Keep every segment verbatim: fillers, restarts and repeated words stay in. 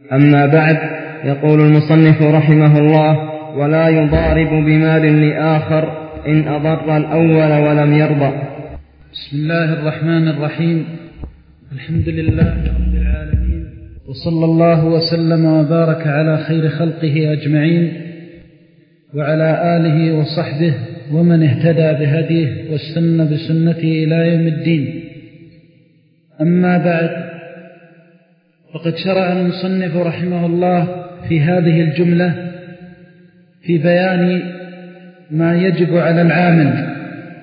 أما بعد، يقول المصنف رحمه الله: ولا يضارب بمال لآخر إن أضر الأول ولم يرضى. بسم الله الرحمن الرحيم. الحمد لله رب العالمين، وصلى الله وسلم وبارك على خير خلقه أجمعين، وعلى آله وصحبه ومن اهتدى بهديه واستنى بسنته إلى يوم الدين. أما بعد، فقد شرع المصنف رحمه الله في هذه الجملة في بيان ما يجب على العامل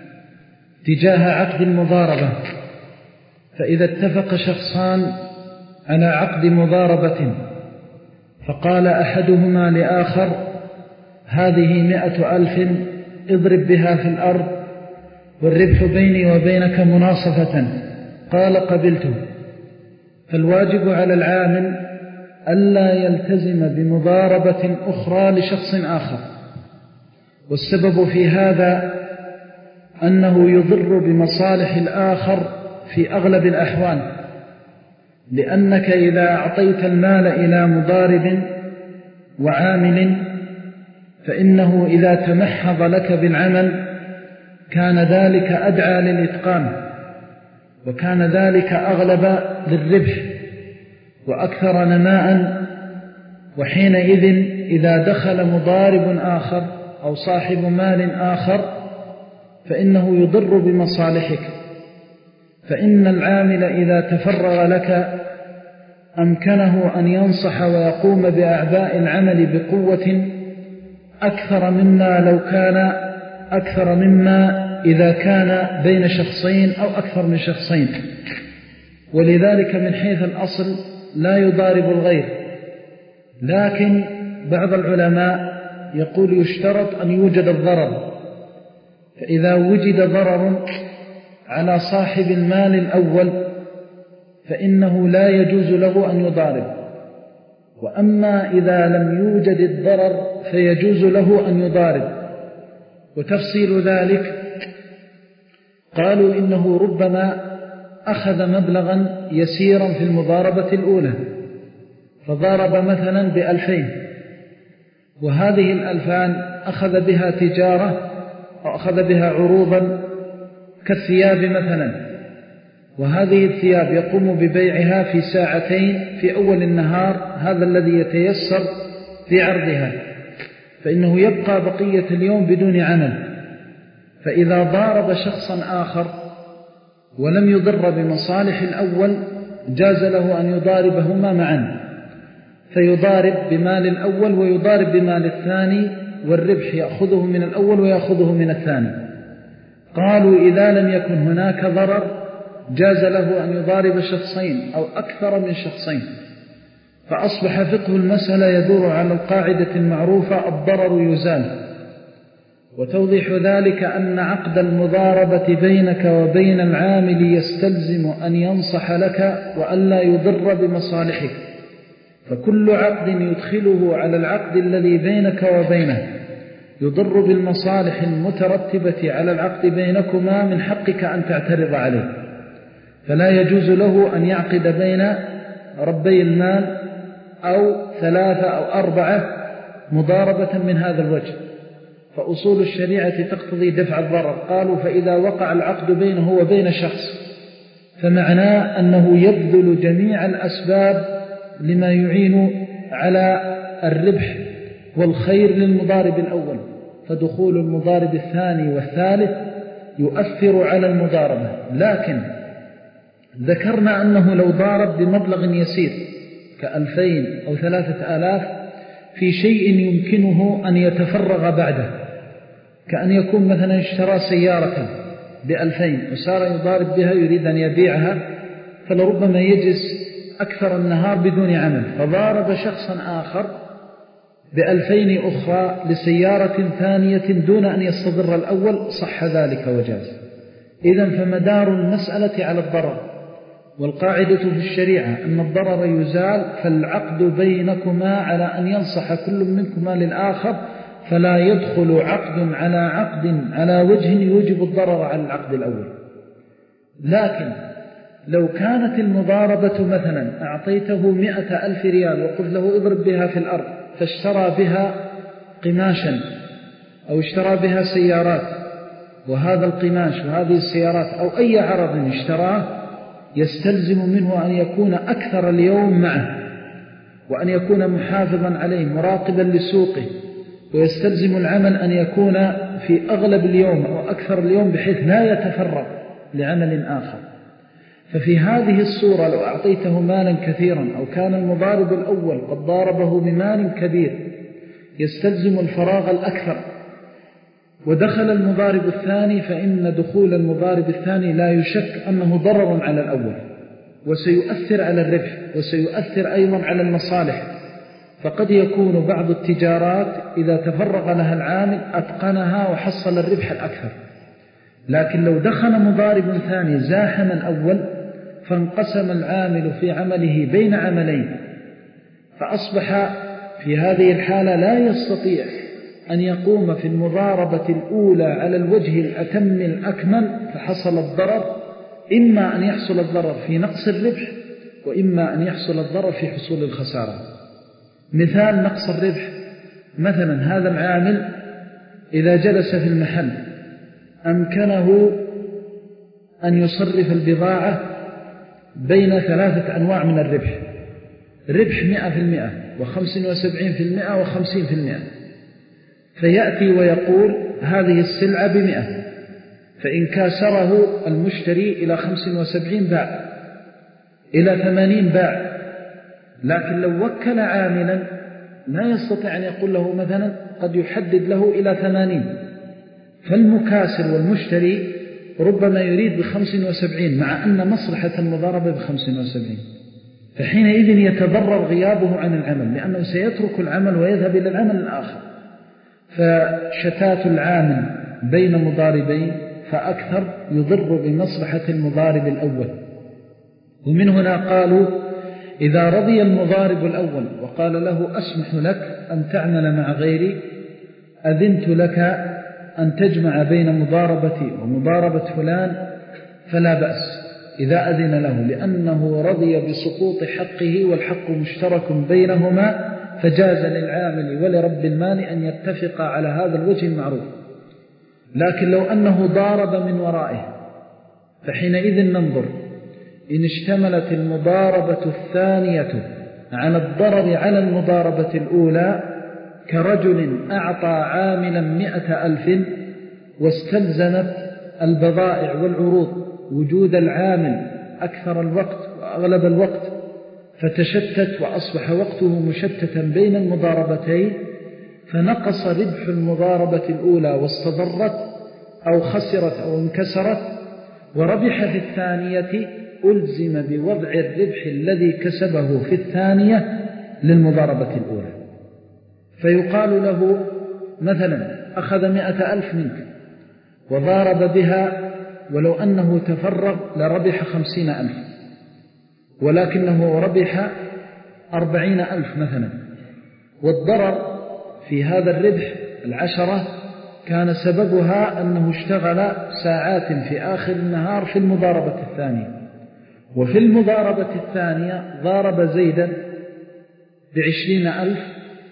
تجاه عقد المضاربة. فإذا اتفق شخصان على عقد مضاربة فقال أحدهما لآخر: هذه مئة ألف اضرب بها في الأرض والربح بيني وبينك مناصفة، قال: قبلته. فالواجب على العامل ألا يلتزم بمضاربة أخرى لشخص آخر، والسبب في هذا أنه يضر بمصالح الآخر في أغلب الأحوال، لأنك إذا أعطيت المال إلى مضارب وعامل فإنه إذا تمحض لك بالعمل كان ذلك أدعى للإتقان، وكان ذلك أغلب للربح وأكثر نماء. وحينئذ إذا دخل مضارب آخر أو صاحب مال آخر فإنه يضر بمصالحك، فإن العامل إذا تفرغ لك أمكنه أن ينصح ويقوم بأعباء العمل بقوة أكثر مما لو كان أكثر مما إذا كان بين شخصين أو أكثر من شخصين. ولذلك من حيث الأصل لا يضارب الغير، لكن بعض العلماء يقول يشترط أن يوجد الضرر. فإذا وجد ضرر على صاحب المال الأول فإنه لا يجوز له أن يضارب، وأما إذا لم يوجد الضرر فيجوز له أن يضارب. وتفصيل ذلك قالوا إنه ربما أخذ مبلغا يسيرا في المضاربة الأولى، فضارب مثلا بألفين، وهذه الألفان أخذ بها تجارة أو أخذ بها عروضا كالثياب مثلا، وهذه الثياب يقوم ببيعها في ساعتين في أول النهار، هذا الذي يتيسر في عرضها، فإنه يبقى بقية اليوم بدون عمل. فإذا ضارب شخصا آخر ولم يضر بمصالح الأول جاز له أن يضاربهما معا، فيضارب بمال الأول ويضارب بمال الثاني، والربح يأخذه من الأول ويأخذه من الثاني. قالوا إذا لم يكن هناك ضرر جاز له أن يضارب شخصين أو أكثر من شخصين. فأصبح فقه المسألة يدور على القاعدة المعروفة: الضرر يزال. وتوضيح ذلك أن عقد المضاربة بينك وبين العامل يستلزم أن ينصح لك وألا يضر بمصالحك، فكل عقد يدخله على العقد الذي بينك وبينه يضر بالمصالح المترتبة على العقد بينكما من حقك أن تعترض عليه. فلا يجوز له أن يعقد بين ربي المال أو ثلاثة أو أربعة مضاربة من هذا الوجه، فأصول الشريعة تقتضي دفع الضرر. قالوا فإذا وقع العقد بينه وبين شخص فمعناه أنه يبذل جميع الأسباب لما يعين على الربح والخير للمضارب الأول، فدخول المضارب الثاني والثالث يؤثر على المضاربة. لكن ذكرنا أنه لو ضارب بمبلغ يسير كألفين أو ثلاثة آلاف في شيء يمكنه أن يتفرغ بعده، كأن يكون مثلا اشترى سيارة بألفين وصار يضارب بها يريد أن يبيعها، فلربما يجلس أكثر النهار بدون عمل، فضارب شخصا آخر بألفين أخرى لسيارة ثانية دون أن يستضر الأول، صح ذلك وجاز. إذن فمدار المسألة على الضرر، والقاعدة في الشريعة أن الضرر يزال، فالعقد بينكما على أن ينصح كل منكما للآخر، فلا يدخل عقد على عقد على وجه يوجب الضرر على العقد الأول. لكن لو كانت المضاربة مثلا أعطيته مئة ألف ريال وقلت له اضرب بها في الأرض، فاشترى بها قماشا أو اشترى بها سيارات، وهذا القماش وهذه السيارات أو أي عرض اشتراه يستلزم منه أن يكون أكثر اليوم معه، وأن يكون محافظا عليه مراقبا لسوقه، ويستلزم العمل أن يكون في أغلب اليوم أو أكثر اليوم بحيث لا يتفرغ لعمل آخر. ففي هذه الصورة لو أعطيته مالا كثيرا أو كان المضارب الأول قد ضاربه بمال كبير يستلزم الفراغ الأكثر، ودخل المضارب الثاني، فإن دخول المضارب الثاني لا يشك أنه ضرر على الأول، وسيؤثر على الربح، وسيؤثر أيضا على المصالح. فقد يكون بعض التجارات إذا تفرغ لها العامل أتقنها وحصل الربح الأكثر، لكن لو دخل مضارب ثاني زاحم الأول فانقسم العامل في عمله بين عملين، فأصبح في هذه الحالة لا يستطيع أن يقوم في المضاربة الأولى على الوجه الأتم الأكمل، فحصل الضرر، إما أن يحصل الضرر في نقص الربح، وإما أن يحصل الضرر في حصول الخسارة. مثال نقص الربح، مثلا هذا العامل إذا جلس في المحل أمكنه أن يصرف البضاعة بين ثلاثة أنواع من الربح، ربح مئة في المئة وخمسين وسبعين في المئة وخمسين في المئة، فيأتي ويقول هذه السلعة بمئة، فإن كاسره المشتري إلى خمسين وسبعين باع، إلى ثمانين باع. لكن لو وكل عاملا لا يستطيع أن يقول له مثلا، قد يحدد له إلى ثمانين، فالمكاسر والمشتري ربما يريد بخمسين وسبعين مع أن مصلحة المضاربة بخمسين وسبعين، فحينئذ يتضرر غيابه عن العمل، لأنه سيترك العمل ويذهب إلى العمل الآخر. فشتات العامل بين مضاربين فأكثر يضر بمصلحة المضارب الأول. ومن هنا قالوا إذا رضي المضارب الأول وقال له أسمح لك أن تعمل مع غيري، أذنت لك أن تجمع بين مضاربتي ومضاربة فلان، فلا بأس إذا أذن له، لأنه رضي بسقوط حقه والحق مشترك بينهما، فجاز للعامل ولرب المال أن يتفق على هذا الوجه المعروف. لكن لو أنه ضارب من ورائه، فحينئذ ننظر إن اشتملت المضاربة الثانية على الضرر على المضاربة الأولى، كرجل أعطى عاملا مئة ألف واستلزمت البضائع والعروض وجود العامل أكثر الوقت وأغلب الوقت، فتشتت وأصبح وقته مشتتا بين المضاربتين، فنقص ربح المضاربة الأولى واستضرت أو خسرت أو انكسرت، وربح في الثانية، ألزم بوضع الربح الذي كسبه في الثانية للمضاربة الأولى. فيقال له مثلا أخذ مئة ألف منك وضارب بها، ولو أنه تفرغ لربح خمسين ألف، ولكنه ربح أربعين ألف مثلا، والضرر في هذا الربح العشرة كان سببها أنه اشتغل ساعات في آخر النهار في المضاربة الثانية. وفي المضاربة الثانية ضارب زيدا بعشرين ألف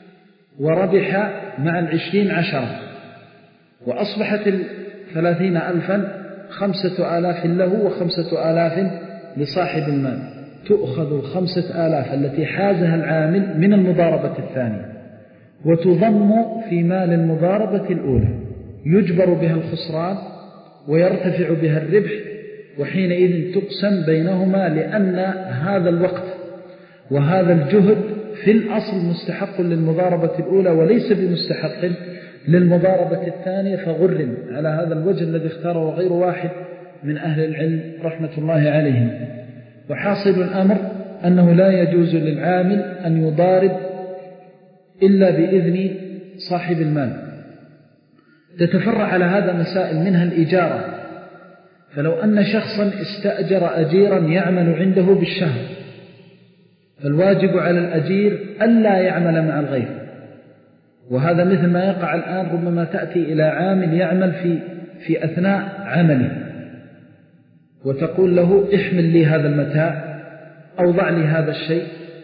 وربح مع العشرين عشرة، وأصبحت الثلاثين ألفا خمسة آلاف له وخمسة آلاف لصاحب المال. تؤخذ الخمسة آلاف التي حازها العامل من المضاربة الثانية وتضم في مال المضاربة الأولى، يجبر بها الخسران ويرتفع بها الربح، وحينئذ تقسم بينهما، لأن هذا الوقت وهذا الجهد في الأصل مستحق للمضاربة الأولى وليس بمستحق للمضاربة الثانية، فغرم على هذا الوجه الذي اختاره غير واحد من أهل العلم رحمة الله عليهم. وحاصل الأمر أنه لا يجوز للعامل أن يضارب إلا بإذن صاحب المال. تتفرع على هذا مسائل، منها الإجارة. فلو أن شخصا استأجر أجيرا يعمل عنده بالشهر، فالواجب على الأجير ألا يعمل مع الغير، وهذا مثل ما يقع الآن، ربما تأتي إلى عامل يعمل في, في أثناء عمله، وتقول له احمل لي هذا المتاع أو ضع لي هذا الشيء،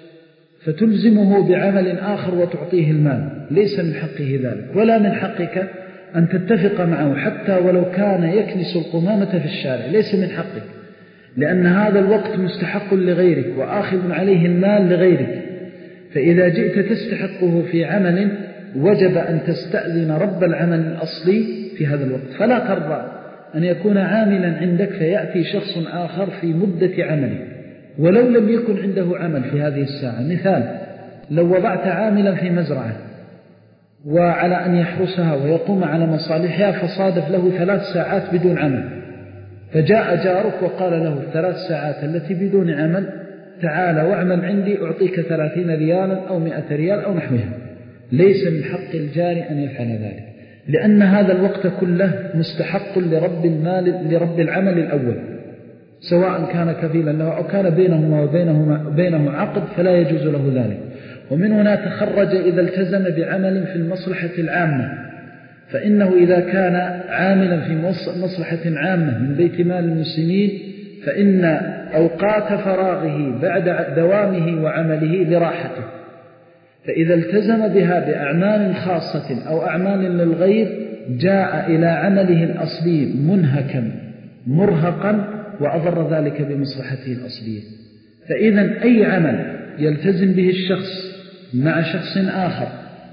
فتلزمه بعمل آخر وتعطيه المال، ليس من حقه ذلك، ولا من حقك أن تتفق معه حتى ولو كان يكنس القمامة في الشارع، ليس من حقك، لأن هذا الوقت مستحق لغيرك وآخذ عليه المال لغيرك. فإذا جئت تستحقه في عمل وجب أن تستأذن رب العمل الأصلي في هذا الوقت، فلا ترضى أن يكون عاملا عندك فيأتي شخص آخر في مدة عمله ولو لم يكن عنده عمل في هذه الساعة. مثال، لو وضعت عاملا في مزرعة وعلى أن يحرسها ويقوم على مصالحها فصادف له ثلاث ساعات بدون عمل، فجاء جارك وقال له الثلاث ساعات التي بدون عمل تعال واعمل عندي أعطيك ثلاثين ريالا أو مئة ريال أو نحوها، ليس من حق الجار أن يفعل ذلك، لأن هذا الوقت كله مستحق لرب المال لرب العمل الأول، سواء كان كفيلا له أو كان بينهما وبينهما بينه عقد فلا يجوز له ذلك. ومن هنا تخرج إذا التزم بعمل في المصلحة العامة، فإنه إذا كان عاملا في مصلحة عامة من بيت مال المسلمين فإن أوقات فراغه بعد دوامه وعمله لراحته، فإذا التزم بها بأعمال خاصة أو أعمال للغير جاء إلى عمله الأصلي منهكا مرهقا وأضر ذلك بمصلحته الأصلية. فإذا أي عمل يلتزم به الشخص مع شخص آخر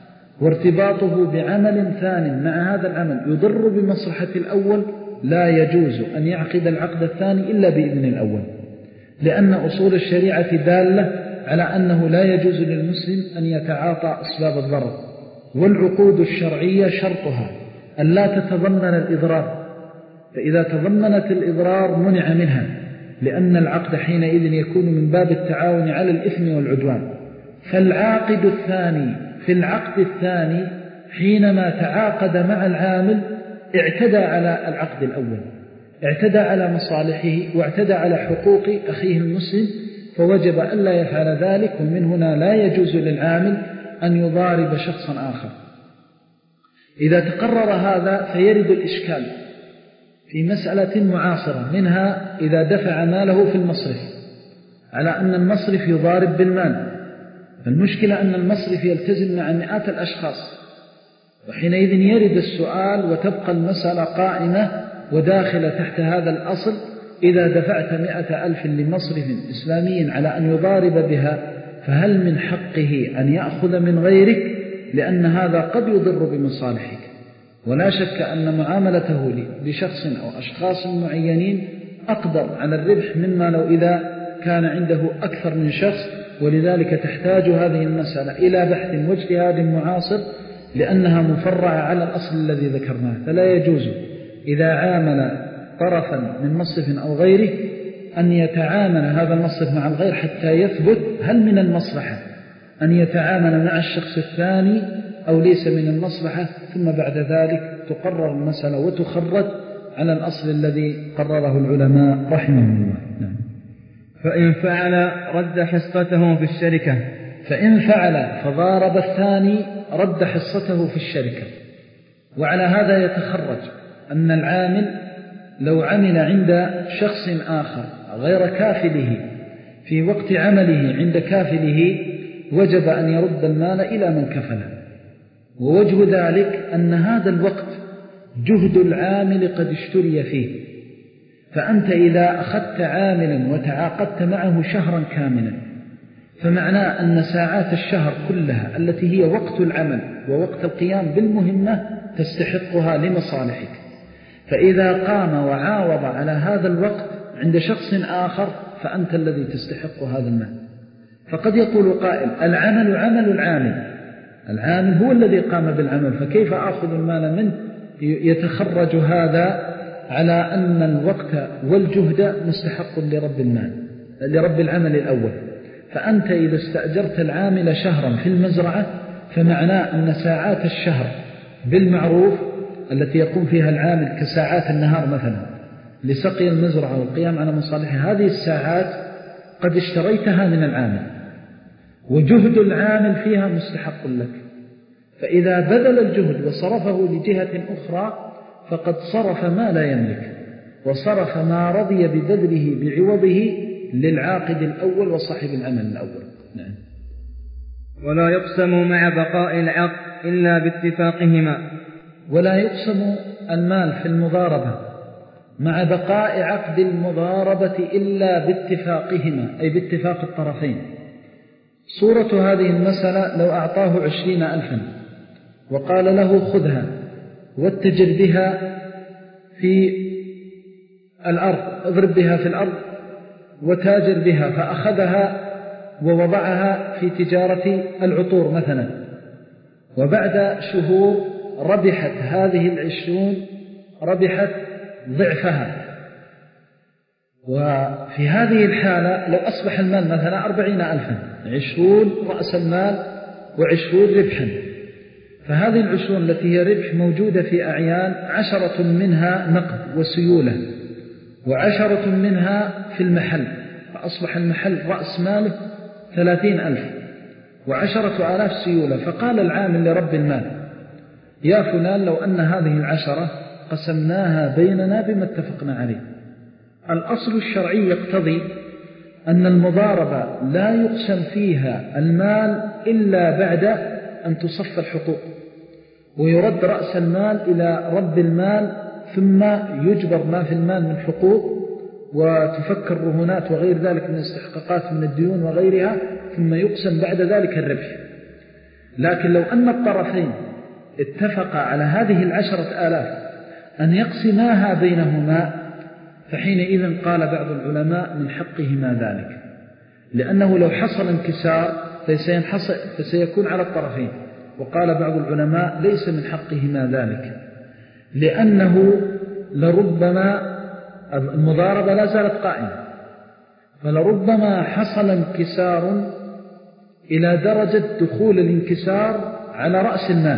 وارتباطه بعمل ثاني مع هذا العمل يضر بمصلحة الأول لا يجوز أن يعقد العقد الثاني إلا بإذن الأول، لأن أصول الشريعة دالة على أنه لا يجوز للمسلم أن يتعاطى أسباب الضرر، والعقود الشرعية شرطها أن لا تتضمن الإضرار، فإذا تضمنت الإضرار منع منها، لأن العقد حينئذ يكون من باب التعاون على الإثم والعدوان. فالعاقد الثاني في العقد الثاني حينما تعاقد مع العامل اعتدى على العقد الأول، اعتدى على مصالحه واعتدى على حقوق أخيه المسلم، فوجب ألا يفعل ذلك. ومن هنا لا يجوز للعامل أن يضارب شخصا آخر. إذا تقرر هذا فيرد الإشكال في مسألة معاصرة، منها إذا دفع ماله في المصرف على أن المصرف يضارب بالمال، فالمشكلة أن المصرف يلتزم مع مئات الأشخاص، وحينئذ يرد السؤال وتبقى المسألة قائمة وداخلة تحت هذا الأصل: إذا دفعت مئة ألف لمصرف إسلامي على أن يضارب بها فهل من حقه أن يأخذ من غيرك؟ لأن هذا قد يضر بمصالحك، ولا شك أن معاملته لشخص أو أشخاص معينين أقدر على الربح مما لو إذا كان عنده أكثر من شخص، ولذلك تحتاج هذه المسألة إلى بحث واجتهاد معاصر، لأنها مفرعة على الأصل الذي ذكرناه. فلا يجوز إذا عامل طرفا من مصرف أو غيره أن يتعامل هذا المصرف مع الغير حتى يثبت هل من المصلحة أن يتعامل مع الشخص الثاني أو ليس من المصلحة، ثم بعد ذلك تقرر المسألة وتخرج على الأصل الذي قرره العلماء رحمهم الله. نعم. فإن فعل رد حصته في الشركة فإن فعل فضارب الثاني رد حصته في الشركة. وعلى هذا يتخرج أن العامل لو عمل عند شخص آخر غير كافله في وقت عمله عند كافله وجب أن يرد المال إلى من كفله، ووجه ذلك أن هذا الوقت جهد العامل قد اشتري فيه، فأنت إذا أخذت عاملا وتعاقدت معه شهرا كاملا فمعناه أن ساعات الشهر كلها التي هي وقت العمل ووقت القيام بالمهمة تستحقها لمصالحك، فإذا قام وعاوض على هذا الوقت عند شخص آخر فأنت الذي تستحق هذا المال. فقد يقول قائل: العمل عمل العامل، العامل هو الذي قام بالعمل، فكيف أخذ المال منه؟ يتخرج هذا على أن الوقت والجهد مستحق لرب المال لرب العمل الأول. فأنت إذا استأجرت العامل شهرا في المزرعة فمعناه أن ساعات الشهر بالمعروف التي يقوم فيها العامل كساعات النهار مثلا لسقي المزرعة والقيام على مصالحها، هذه الساعات قد اشتريتها من العامل وجهد العامل فيها مستحق لك، فإذا بذل الجهد وصرفه لجهة أخرى فقد صرف ما لا يملك، وصرف ما رضي ببذله بعوضه للعاقد الأول وصاحب العمل الأول. نعم. ولا يقسم مع بقاء العقد إلا باتفاقهما. ولا يقسم المال في المضاربة مع بقاء عقد المضاربة إلا باتفاقهما، أي باتفاق الطرفين. صورة هذه المسألة لو أعطاه عشرين ألفا وقال له خذها واتجر بها في الأرض، اضرب بها في الأرض وتاجر بها، فأخذها ووضعها في تجارة العطور مثلا، وبعد شهور ربحت هذه العشرون ربحت ضعفها. وفي هذه الحالة لو أصبح المال مثلا أربعين ألفا، عشرون رأس المال وعشرون ربحا، فهذه العشرون التي هي ربح موجودة في أعيان، عشرة منها نقد وسيولة وعشرة منها في المحل، فأصبح المحل رأس ماله ثلاثين ألف وعشرة آلاف سيولة. فقال العامل لرب المال يا فلان لو أن هذه العشرة قسمناها بيننا بما اتفقنا عليه. الأصل الشرعي يقتضي أن المضاربة لا يقسم فيها المال إلا بعد أن تصف الحقوق ويرد رأس المال إلى رب المال، ثم يجبر ما في المال من حقوق وتفك الرهونات وغير ذلك من استحقاقات من الديون وغيرها، ثم يقسم بعد ذلك الربح. لكن لو أن الطرفين اتفقا على هذه العشرة آلاف أن يقسماها بينهما، فحينئذ قال بعض العلماء من حقهما ذلك، لأنه لو حصل انكسار فسيكون على الطرفين. وقال بعض العلماء ليس من حقهما ذلك، لأنه لربما المضاربة لا زالت قائمة، فلربما حصل انكسار إلى درجة دخول الانكسار على رأس المال.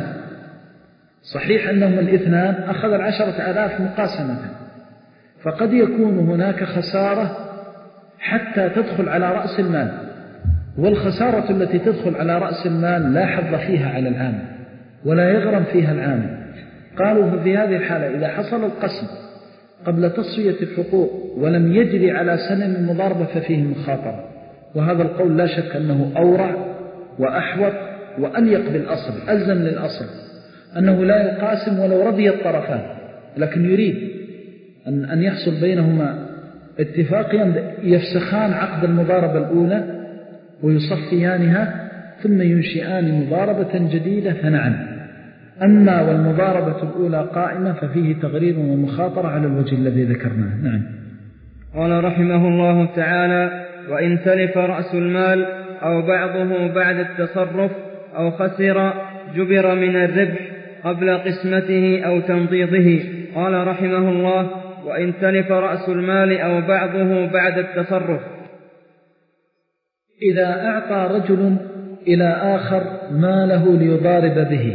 صحيح أنهم الاثنان أخذ العشرة آلاف مقاسمة، فقد يكون هناك خسارة حتى تدخل على رأس المال، والخسارة التي تدخل على رأس المال لا حظ فيها على العامل ولا يغرم فيها العامل. قالوا ففي هذه الحالة إذا حصل القسم قبل تصفية الحقوق ولم يجري على سنن المضاربة ففيه مخاطرة، وهذا القول لا شك أنه أورع وأحوط وأليق بالأصل، ألزم للأصل، أنه لا يقاسم ولو رضي الطرفان، لكن يريد أن, أن يحصل بينهما اتفاقيا يفسخان عقد المضاربة الأولى ويصفيانها ثم ينشئان مضاربة جديدة، فنعم. أما والمضاربة الأولى قائمة ففيه تغرير ومخاطرة على الوجه الذي ذكرناه. نعم. قال رحمه الله تعالى: وإن تلف رأس المال أو بعضه بعد التصرف أو خسر جبر من الربح قبل قسمته أو تنضيضه. قال رحمه الله: وإن تلف رأس المال أو بعضه بعد التصرف. إذا أعطى رجل إلى آخر ماله ليضارب به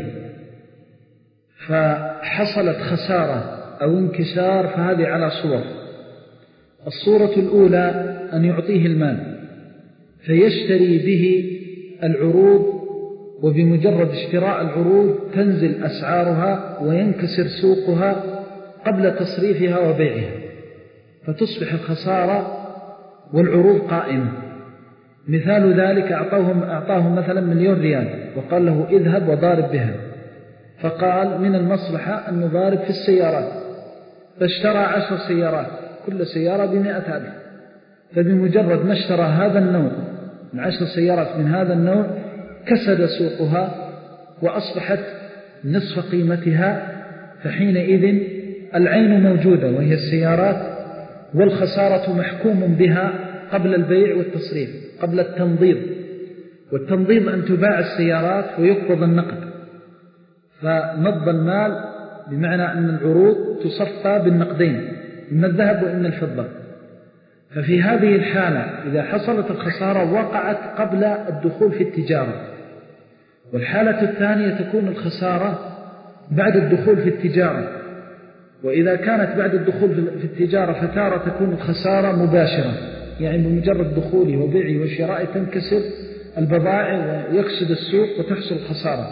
فحصلت خسارة أو انكسار، فهذه على صور. الصورة الأولى أن يعطيه المال فيشتري به العروض، وبمجرد اشتراء العروض تنزل أسعارها وينكسر سوقها قبل تصريفها وبيعها، فتصبح الخسارة والعروض قائمة. مثال ذلك أعطاهم, أعطاهم مثلا مليون ريال وقال له اذهب وضارب بها، فقال من المصلحة أن نضارب في السيارات، فاشترى عشر سيارات كل سيارة بمئة ألف، فبمجرد ما اشترى هذا النوع من عشر سيارات من هذا النوع كسد سوقها وأصبحت نصف قيمتها، فحينئذ العين موجودة وهي السيارات، والخسارة محكوم بها قبل البيع والتصريف، قبل التنضيض. والتنضيض أن تباع السيارات ويقبض النقد، فنض المال بمعنى أن العروض تصفى بالنقدين، إما الذهب وإما الفضة. ففي هذه الحالة إذا حصلت الخسارة وقعت قبل الدخول في التجارة. والحالة الثانية تكون الخسارة بعد الدخول في التجارة، وإذا كانت بعد الدخول في التجارة فتارة تكون الخسارة مباشرة، يعني بمجرد دخوله وبيعه وشرائه تنكسر البضائع ويكسد السوق وتحصل خسارة،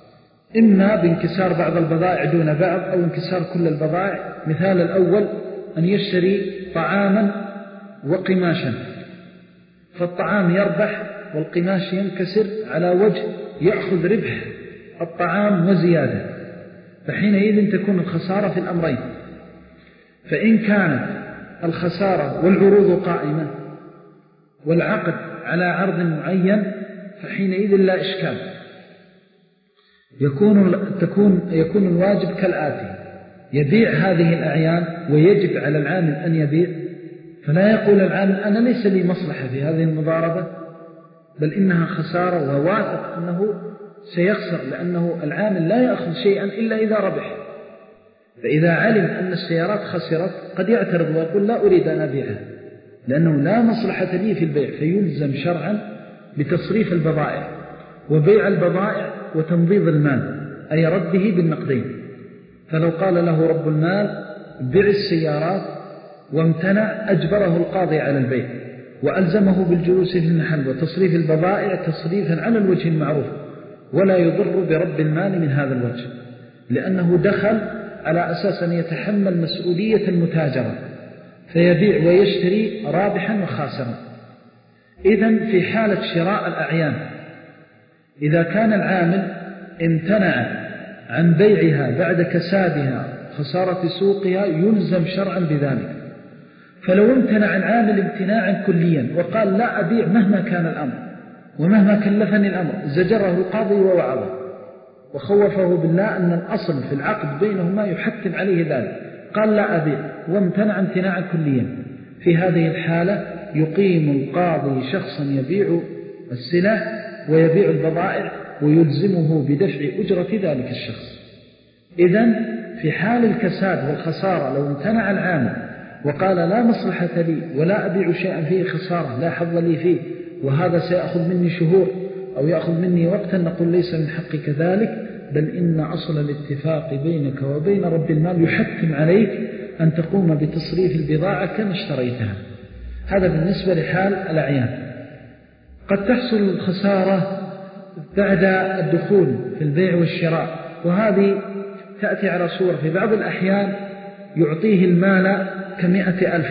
إما بانكسار بعض البضائع دون بعض أو انكسار كل البضائع. مثال الأول أن يشتري طعاما وقماشا، فالطعام يربح والقماش ينكسر على وجه يأخذ ربح الطعام وزيادة، فحينئذ تكون الخسارة في الأمرين. فإن كانت الخسارة والعروض قائمة والعقد على عرض معين فحينئذ لا إشكال، يكون, تكون يكون الواجب كالآتي: يبيع هذه الأعيان ويجب على العامل أن يبيع، فلا يقول العامل أنا ليس لي مصلحة في هذه المضاربة، بل إنها خسارة وواثق أنه سيخسر، لأنه العامل لا يأخذ شيئا إلا إذا ربح. فإذا علم أن السيارات خسرت قد يعترض ويقول لا أريد أن أبيعها لأنه لا مصلحة لي في البيع، فيلزم شرعا بتصريف البضائع وبيع البضائع وتنظيف المال، أي رده بالنقدين. فلو قال له رب المال بيع السيارات وامتنع، أجبره القاضي على البيع وألزمه بالجلوس في المحل وتصريف البضائع تصريفا على الوجه المعروف، ولا يضر برب المال من هذا الوجه، لأنه دخل على أساس أن يتحمل مسؤولية المتاجرة، فيبيع ويشتري رابحا وخاسرا. إذن في حالة شراء الأعيان إذا كان العامل امتنع عن بيعها بعد كسادها خسارة سوقها يلزم شرعا بذلك. فلو امتنع العامل امتناعا كليا وقال لا أبيع مهما كان الأمر ومهما كلفني الأمر، زجره القاضي ووعظه وخوفه بالله أن الأصل في العقد بينهما يحتم عليه ذلك، قال لا أبيع وامتنع امتناعا كليا. في هذه الحالة يقيم القاضي شخصا يبيع السلع ويبيع البضائع ويلزمه بدفع أجرة ذلك الشخص. إذن في حال الكساد والخسارة لو امتنع العامل وقال لا مصلحة لي ولا أبيع شيئا فيه خسارة لا حظ لي فيه وهذا سيأخذ مني شهور أو يأخذ مني وقتا، نقول ليس من حقك ذلك، بل إن أصل الاتفاق بينك وبين رب المال يحتم عليك أن تقوم بتصريف البضاعة كما اشتريتها. هذا بالنسبة لحال الأعيان. قد تحصل الخسارة بعد الدخول في البيع والشراء، وهذه تأتي على صور في بعض الأحيان يعطيه المال كمئة ألف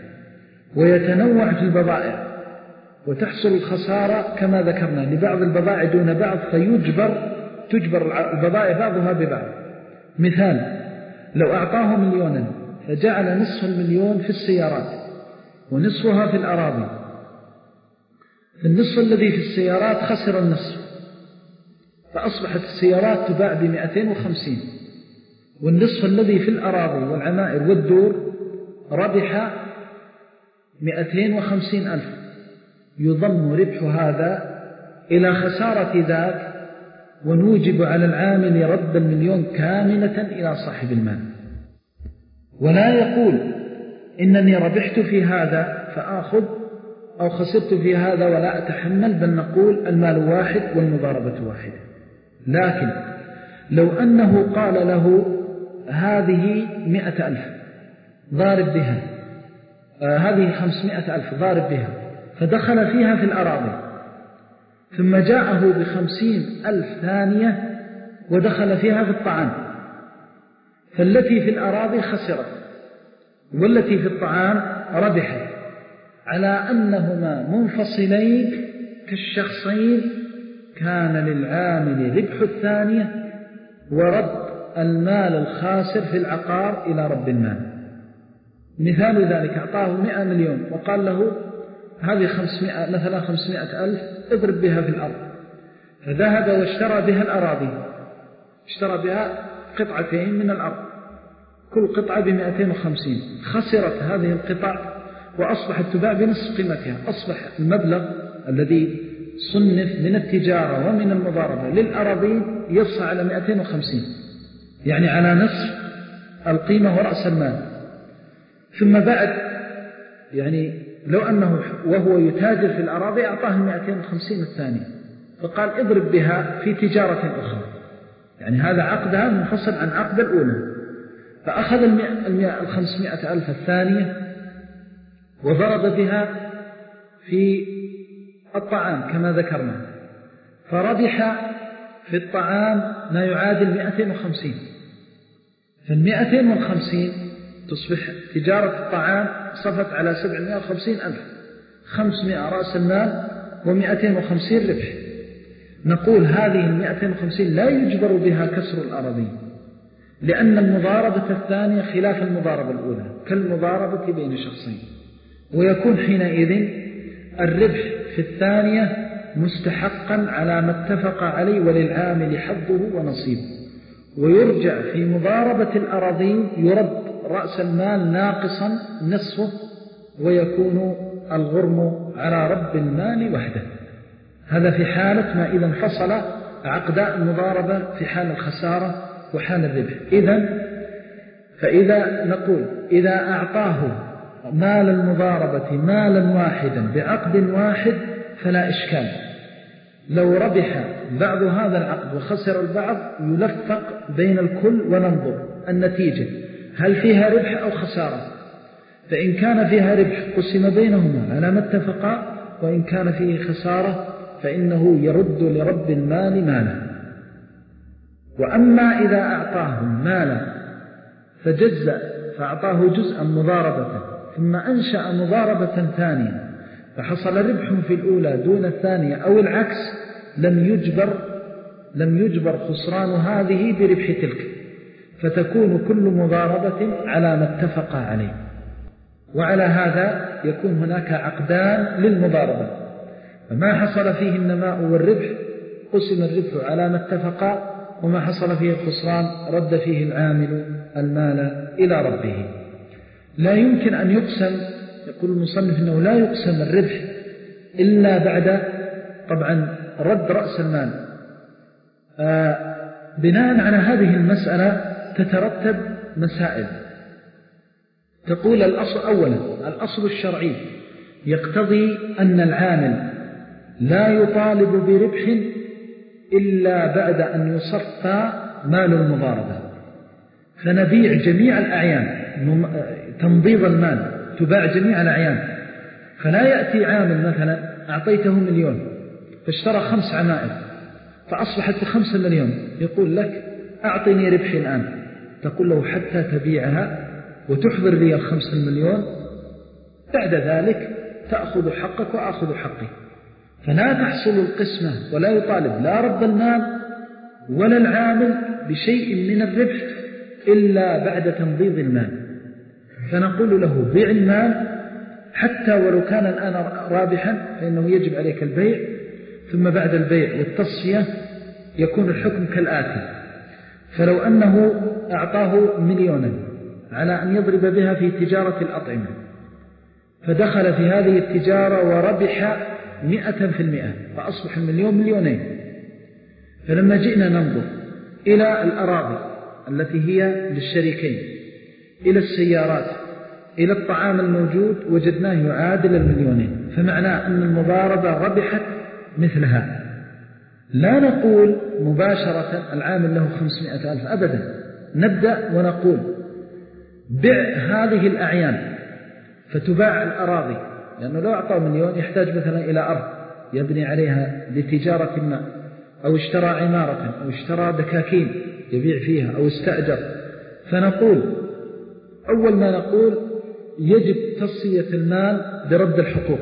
ويتنوع في البضائع، وتحصل الخسارة كما ذكرنا لبعض البضائع دون بعض، فيجبر تجبر البضائع بعضها ببعض. مثال: لو أعطاه مليونا فجعل نصف المليون في السيارات ونصفها في الأراضي، النصف الذي في السيارات خسر النصف، فأصبحت السيارات تباع بمئتين وخمسين، والنصف الذي في الأراضي والعمائر والدور ربح مئتين وخمسين ألف، يضم ربح هذا إلى خسارة ذاك، ونوجب على العامل رد المليون كاملة إلى صاحب المال. ولا يقول إنني ربحت في هذا فآخذ أو خسرت في هذا ولا أتحمل، بل نقول المال واحد والمضاربة واحدة. لكن لو أنه قال له هذه مئة ألف ضارب بها، آه هذه خمسمائة ألف ضارب بها، فدخل فيها في الأراضي، ثم جاءه بخمسين ألف ثانية ودخل فيها في الطعام، فالتي في الأراضي خسرت والتي في الطعام ربحت، على أنهما منفصلين كالشخصين، كان للعامل ربح الثانية ورد المال الخاسر في العقار إلى رب المال. مثال ذلك: أعطاه مئة مليون وقال له هذه خمسمائة مثلا خمسمائة ألف اضرب بها في الأرض، فذهب واشترى بها الأراضي، اشترى بها قطعتين من الأرض كل قطعة بمئتين وخمسين، خسرت هذه القطع وأصبحت تباع بنصف قيمتها، أصبح المبلغ الذي صنف من التجارة ومن المضاربة للأراضي يصل على مئتين وخمسين، يعني على نصف القيمة ورأس المال. ثم بعد يعني لو أنه وهو يتاجر في الأراضي أعطاه المئتين وخمسين الثانية، فقال اضرب بها في تجارة أخرى، يعني هذا عقدها منفصل عن عقد الأولى، فأخذ الخمسمائة ألف الثانية وضرب بها في الطعام كما ذكرنا، فربح في الطعام ما يعادل مئتين وخمسين، فالمئتين والخمسين تصبح تجارة الطعام صفت على سبعمائة وخمسين ألف، خمسمائة رأس المال ومئتين وخمسين ربح. نقول هذه المئتين وخمسين لا يجبر بها كسر الأراضين، لأن المضاربة الثانية خلاف المضاربة الأولى كالمضاربة بين شخصين، ويكون حينئذ الربح في الثانية مستحقا على ما اتفق عليه وللعامل حظه ونصيبه. ويرجع في مضاربة الأراضين يرد رأس المال ناقصا نصفه، ويكون الغرم على رب المال وحده. هذا في حالة ما إذا انفصل عقداء المضاربة في حال الخسارة وحال الربح. إذن فإذا نقول إذا أعطاه مال المضاربة مالا واحدا بعقد واحد فلا إشكال. لو ربح بعض هذا العقد وخسر البعض يلفق بين الكل وننظر النتيجة هل فيها ربح أو خسارة. فإن كان فيها ربح قسم بينهما على ما اتفقا، وإن كان فيه خسارة فإنه يرد لرب المال ماله. وأما إذا أعطاه مالا فجزأ فأعطاه جزءا مضاربة ثم أنشأ مضاربة ثانية فحصل ربح في الأولى دون الثانية أو العكس، لم يجبر لم يجبر خسران هذه بربح تلك، فتكون كل مضاربة على ما اتفق عليه. وعلى هذا يكون هناك عقدان للمضاربة، فما حصل فيه النماء والربح قسم الربح على ما اتفقا، وما حصل فيه الخسران رد فيه العامل المال إلى ربه. لا يمكن أن يقسم، يقول المصنف إنه لا يقسم الربح إلا بعد طبعا رد رأس المال. آه بناء على هذه المسألة تترتب مسائل. تقول الأصل أولا الأصل الشرعي يقتضي أن العامل لا يطالب بربح إلا بعد أن يصفى مال المضاربة، فنبيع جميع الأعيان تنضيض المال، تباع جميع الأعيان. فلا يأتي عامل مثلا أعطيته مليون فاشترى خمس عمائر فأصبحت بخمسة مليون، يقول لك أعطني ربحي الآن، تقول له حتى تبيعها وتحضر لي الخمسة المليون، بعد ذلك تأخذ حقك وأخذ حقي. فلا تحصل القسمة ولا يطالب لا رب المال ولا العامل بشيء من الربح إلا بعد تنضيض المال. فنقول له بيع المال حتى ولو كان الآن رابحا فإنه يجب عليك البيع، ثم بعد البيع والتصفية يكون الحكم كالآتي. فلو أنه أعطاه مليونا على أن يضرب بها في تجارة الأطعمة، فدخل في هذه التجارة وربح مئة في المئة فأصبح المليون مليونين. فلما جئنا ننظر إلى الأراضي التي هي للشريكين، إلى السيارات، إلى الطعام الموجود، وجدناه يعادل المليونين، فمعناه أن المضاربة ربحت مثلها. لا نقول مباشرة العامل له خمسمائة ألف أبدا، نبدأ ونقول بيع هذه الأعيان فتباع الأراضي، لأنه لو أعطى مليون يحتاج مثلا إلى أرض يبني عليها لتجارة ما، أو اشترى عمارة أو اشترى دكاكين يبيع فيها أو استأجر. فنقول أول ما نقول يجب تصفية المال برد الحقوق،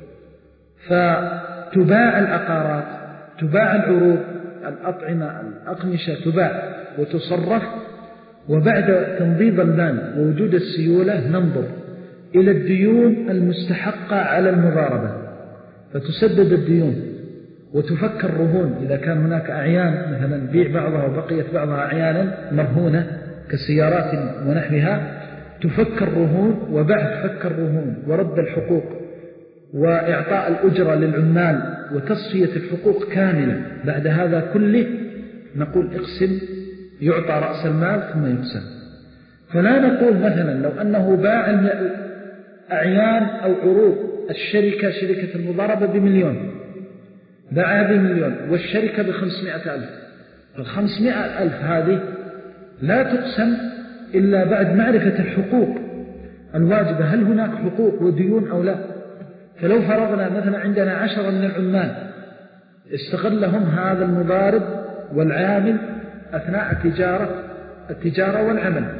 فتباع العقارات، تباع العروض، الأطعمة، الأقمشة تباع وتصرف. وبعد تنضيب المال ووجود السيولة ننظر إلى الديون المستحقة على المضاربة، فتسدد الديون وتفك الرهون إذا كان هناك أعيان مثلا بيع بعضها وبقيت بعضها أعيانا مرهونة كسيارات ونحوها، تفك الرهون. وبعد فك الرهون ورد الحقوق وإعطاء الأجرة للعمال وتصفية الحقوق كاملة، بعد هذا كله نقول اقسم، يعطى رأس المال ثم يقسم. فلا نقول مثلا لو أنه باع أعيان أو عروض الشركة، شركة المضاربة بمليون، باعها بمليون والشركة بخمسمائة ألف، فالخمسمائة ألف هذه لا تقسم إلا بعد معرفة الحقوق الواجبة، هل هناك حقوق وديون أو لا. فلو فرضنا مثلا عندنا عشرة من العمال استغلهم هذا المضارب والعامل أثناء التجارة التجارة والعمل،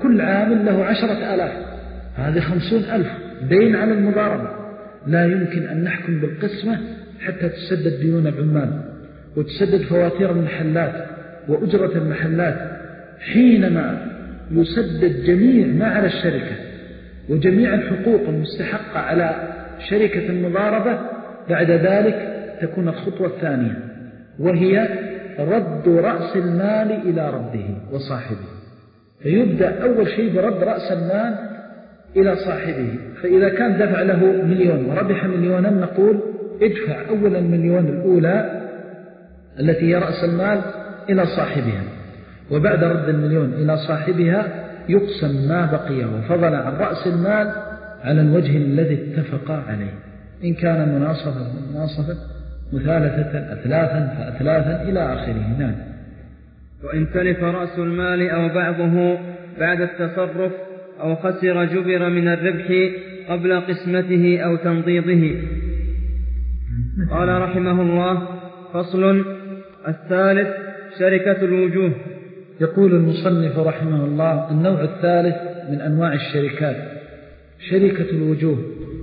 كل عامل له عشرة آلاف، هذه خمسون ألف دين على المضاربة. لا يمكن أن نحكم بالقسمة حتى تسدد ديون العمال وتسدد فواتير المحلات وأجرة المحلات. حينما يسدد جميع ما على الشركة وجميع الحقوق المستحقة على شركة المضاربة، بعد ذلك تكون الخطوة الثانية وهي رد رأس المال إلى ربه وصاحبه. فيبدأ أول شيء برد رأس المال إلى صاحبه. فإذا كان دفع له مليون وربح مليونا، نقول ادفع أولا المليون الأولى التي هي رأس المال إلى صاحبها، وبعد رد المليون إلى صاحبها يقسم ما بقي وفضل عن رأس المال على الوجه الذي اتفق عليه، إن كان مناصفة مناصفة، مثالثة أثلاثا فأثلاثا إلى آخره. نعم. وإن تلف رأس المال أو بعضه بعد التصرف أو خسر جبر من الربح قبل قسمته أو تنضيضه. قال رحمه الله: فصل. الثالث شركة الوجوه. يقول المصنف رحمه الله: النوع الثالث من أنواع الشركات شركة الوجوه.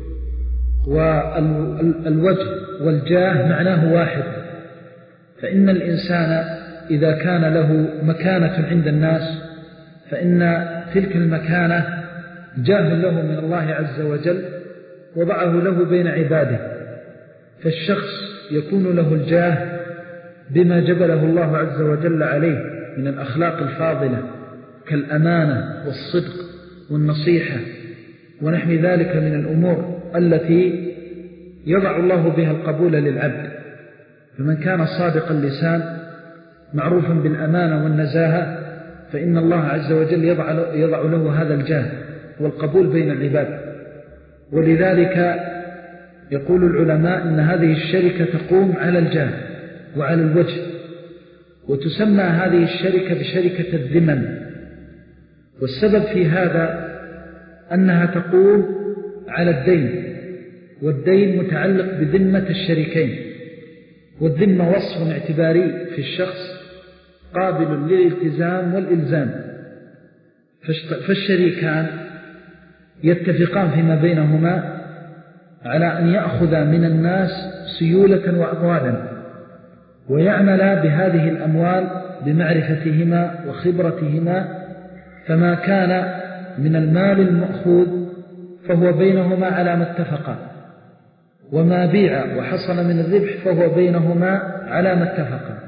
والوجه والجاه معناه واحد، فإن الإنسان إذا كان له مكانة عند الناس فإن تلك المكانة جاه له من الله عز وجل وضعه له بين عباده. فالشخص يكون له الجاه بما جبله الله عز وجل عليه من الأخلاق الفاضلة كالأمانة والصدق والنصيحة ونحو ذلك من الأمور التي يضع الله بها القبول للعبد. فمن كان صادق اللسان معروفا بالأمانة والنزاهة فإن الله عز وجل يضع, يضع له هذا الجاه والقبول بين العباد. ولذلك يقول العلماء إن هذه الشركة تقوم على الجاه وعلى الوجه، وتسمى هذه الشركة بشركة الذمن. والسبب في هذا أنها تقوم على الدين، والدين متعلق بذمة الشريكين، والذمة وصف اعتباري في الشخص قابل للالتزام والإلزام. فالشريكان يتفقان فيما بينهما على أن يأخذ من الناس سيولة وأموالا، ويعملا بهذه الأموال بمعرفتهما وخبرتهما، فما كان من المال المأخوذ فهو بينهما على ما اتفقا، وما بيع وحصل من الربح فهو بينهما على ما اتفقا.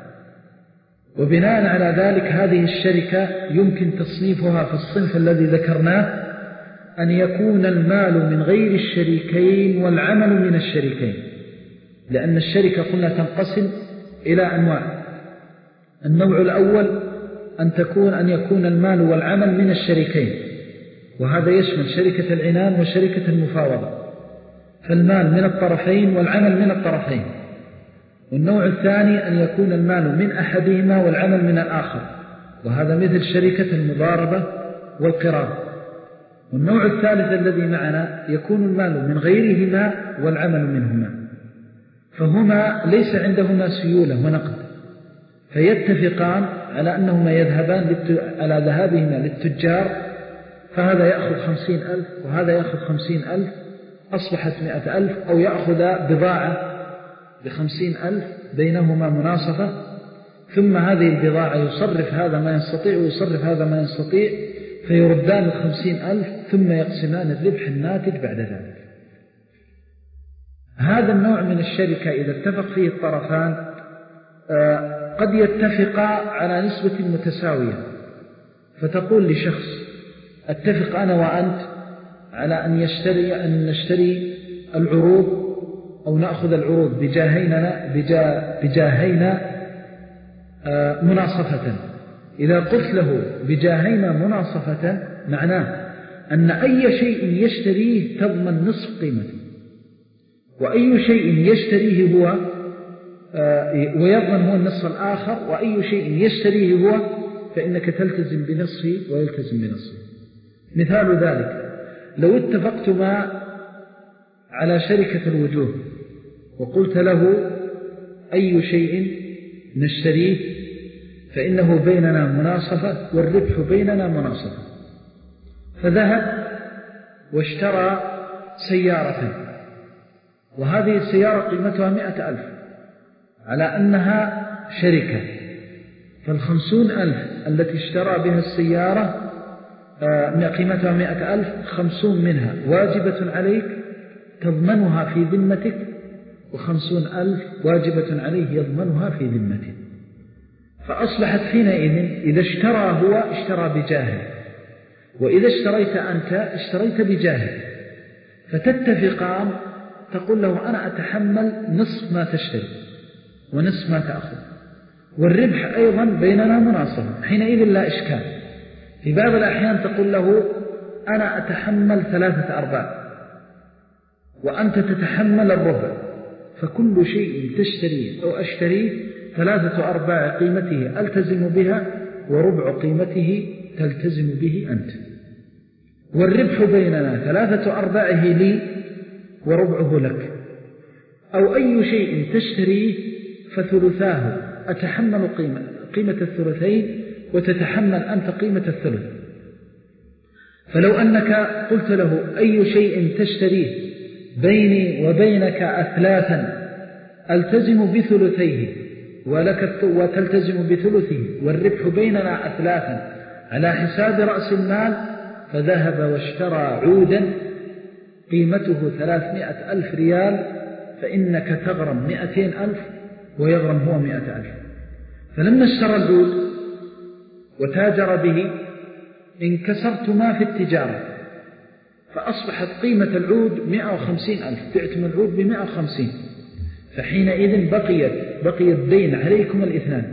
وبناء على ذلك هذه الشركة يمكن تصنيفها في الصنف الذي ذكرناه أن يكون المال من غير الشريكين والعمل من الشريكين، لأن الشركة قلنا تنقسم إلى أنواع. النوع الأول أن تكون أن يكون المال والعمل من الشريكين، وهذا يشمل شركة العنان وشركة المفاوضة، فالمال من الطرفين والعمل من الطرفين. والنوع الثاني أن يكون المال من أحدهما والعمل من الآخر، وهذا مثل شركة المضاربة والقراض. والنوع الثالث الذي معنا يكون المال من غيرهما والعمل منهما، فهما ليس عندهما سيولة ونقد، فيتفقان على أنهما يذهبان على ذهابهما للتجار، فهذا يأخذ خمسين ألف وهذا يأخذ خمسين ألف، أصبحت مئة ألف، أو يأخذ بضاعة بخمسين ألف بينهما مناصفة، ثم هذه البضاعة يصرف هذا ما يستطيع ويصرف هذا ما يستطيع، فيردان الخمسين ألف ثم يقسمان الربح الناتج بعد ذلك. هذا النوع من الشركة إذا اتفق فيه الطرفان قد يتفقا على نسبة متساوية، فتقول لشخص اتفق أنا وأنت على أن يشتري أن نشتري العروض أو نأخذ العروض بجاهيننا بجاهينا مناصفة. إذا قلت له بجاهينا مناصفة معناه أن أي شيء يشتريه تضمن نصف قيمته، وأي شيء يشتريه هو ويضمن هو النصف الآخر، وأي شيء يشتريه هو فإنك تلتزم بنصفه ويلتزم بنصفه. مثال ذلك لو اتفقتما على شركة الوجوه وقلت له أي شيء نشتريه فإنه بيننا مناصفة والربح بيننا مناصفة، فذهب واشترى سيارة، وهذه السيارة قيمتها مئة ألف على أنها شركة، فالخمسون ألف التي اشترى بها السيارة قيمتها مئة ألف، خمسون منها واجبة عليك تضمنها في ذمتك، وخمسون ألف واجبة عليه يضمنها في ذمته. فأصبحت حينئذ إذا اشترى هو اشترى بجاهه، وإذا اشتريت أنت اشتريت بجاهه، فتتفقان، تقول له أنا أتحمل نصف ما تشتري ونصف ما تأخذ، والربح أيضا بيننا مناصفة، حينئذ لا إشكال. في بعض الأحيان تقول له أنا أتحمل ثلاثة أرباع وأنت تتحمل الربع، فكل شيء تشتريه أو أشتريه ثلاثة أرباع قيمته ألتزم بها، وربع قيمته تلتزم به أنت، والربح بيننا ثلاثة أرباعه لي وربعه لك. أو أي شيء تشتريه فثلثاه أتحمل قيمة, قيمة الثلثين وتتحمل أنت قيمة الثلث. فلو أنك قلت له أي شيء تشتريه بيني وبينك أثلاثا ألتزم بثلثيه ولك وتلتزم بثلثه، والربح بيننا أثلاثا على حساب رأس المال، فذهب واشترى عودا قيمته ثلاثمائة ألف ريال، فإنك تغرم مئتين ألف ويغرم هو مئة ألف. فلما اشترى العود وتاجر به انكسرتما في التجارة، فأصبحت قيمة العود مئة وخمسين ألف، بعتم العود بمئة وخمسين، فحينئذ بقيت بقي الدين عليكم الاثنان،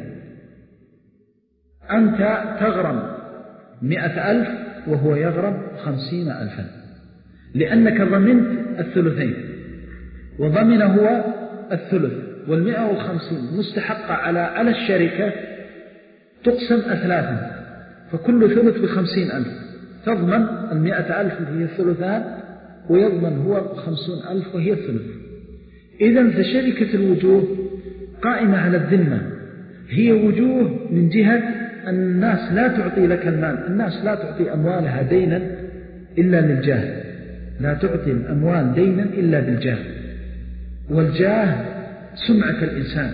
أنت تغرم مئة ألف وهو يغرم خمسين ألفا، لأنك ضمنت الثلثين وضمن هو الثلث، والمئة وخمسين مستحقة على على الشركة تقسم أثلاثا، فكل ثلث بخمسين ألف، تضمن المئة ألف هي الثلثان ويضمن هو خمسون ألف وهي الثلث. إذن فشركة الوجوه قائمة على الذمة، هي وجوه من جهة الناس لا تعطي لك المال، الناس لا تعطي أموالها دينا إلا للجاه، لا تعطي الأموال دينا إلا بالجاه، والجاه سمعة الإنسان.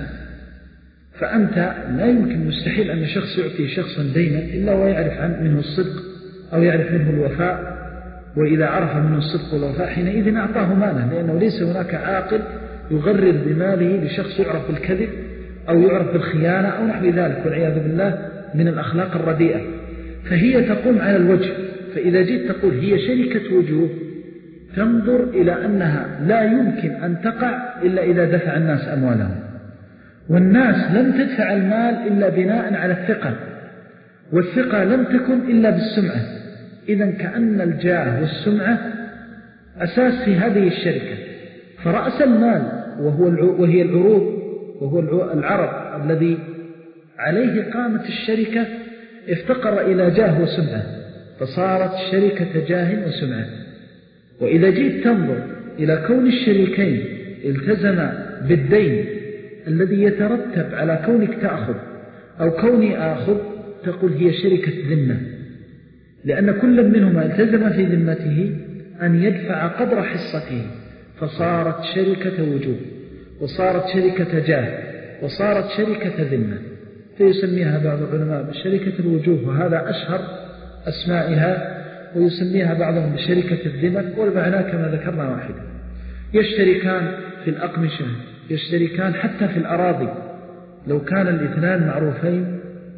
فأنت لا يمكن مستحيل أن شخص يعطي شخصا دينا إلا ويعرف منه الصدق أو يعرف منه الوفاء، وإذا عرف منه الصدق والوفاء حينئذ أعطاه ماله، لأنه ليس هناك عاقل يغرر بماله لشخص يعرف بالكذب أو يعرف بالخيانة أو نحو ذلك والعياذ بالله من الأخلاق الرديئة. فهي تقوم على الوجه، فإذا جئت تقول هي شركة وجوه تنظر إلى أنها لا يمكن أن تقع إلا إذا دفع الناس أموالهم، والناس لم تدفع المال إلا بناء على الثقة، والثقة لم تكن إلا بالسمعة. إذن كأن الجاه والسمعة أساس في هذه الشركة، فرأس المال وهو وهي العروض وهو العرض الذي عليه قامت الشركة افتقر إلى جاه وسمعة، فصارت شركة جاه وسمعة. وإذا جئت تنظر إلى كون الشريكين التزم بالدين الذي يترتب على كونك تأخذ أو كوني آخذ، تقول هي شركة ذمة، لأن كل منهما التزم في ذمته أن يدفع قدر حصته، فصارت شركة وجوه وصارت شركة جاه وصارت شركة ذمة، فيسميها بعض العلماء بشركة الوجوه، وهذا أشهر أسمائها، ويسميها بعضهم بشركة الذمة، والمعنى كما ذكرنا واحدة. يشتركان في الأقمشة، يشتركان حتى في الأراضي، لو كان الاثنان معروفين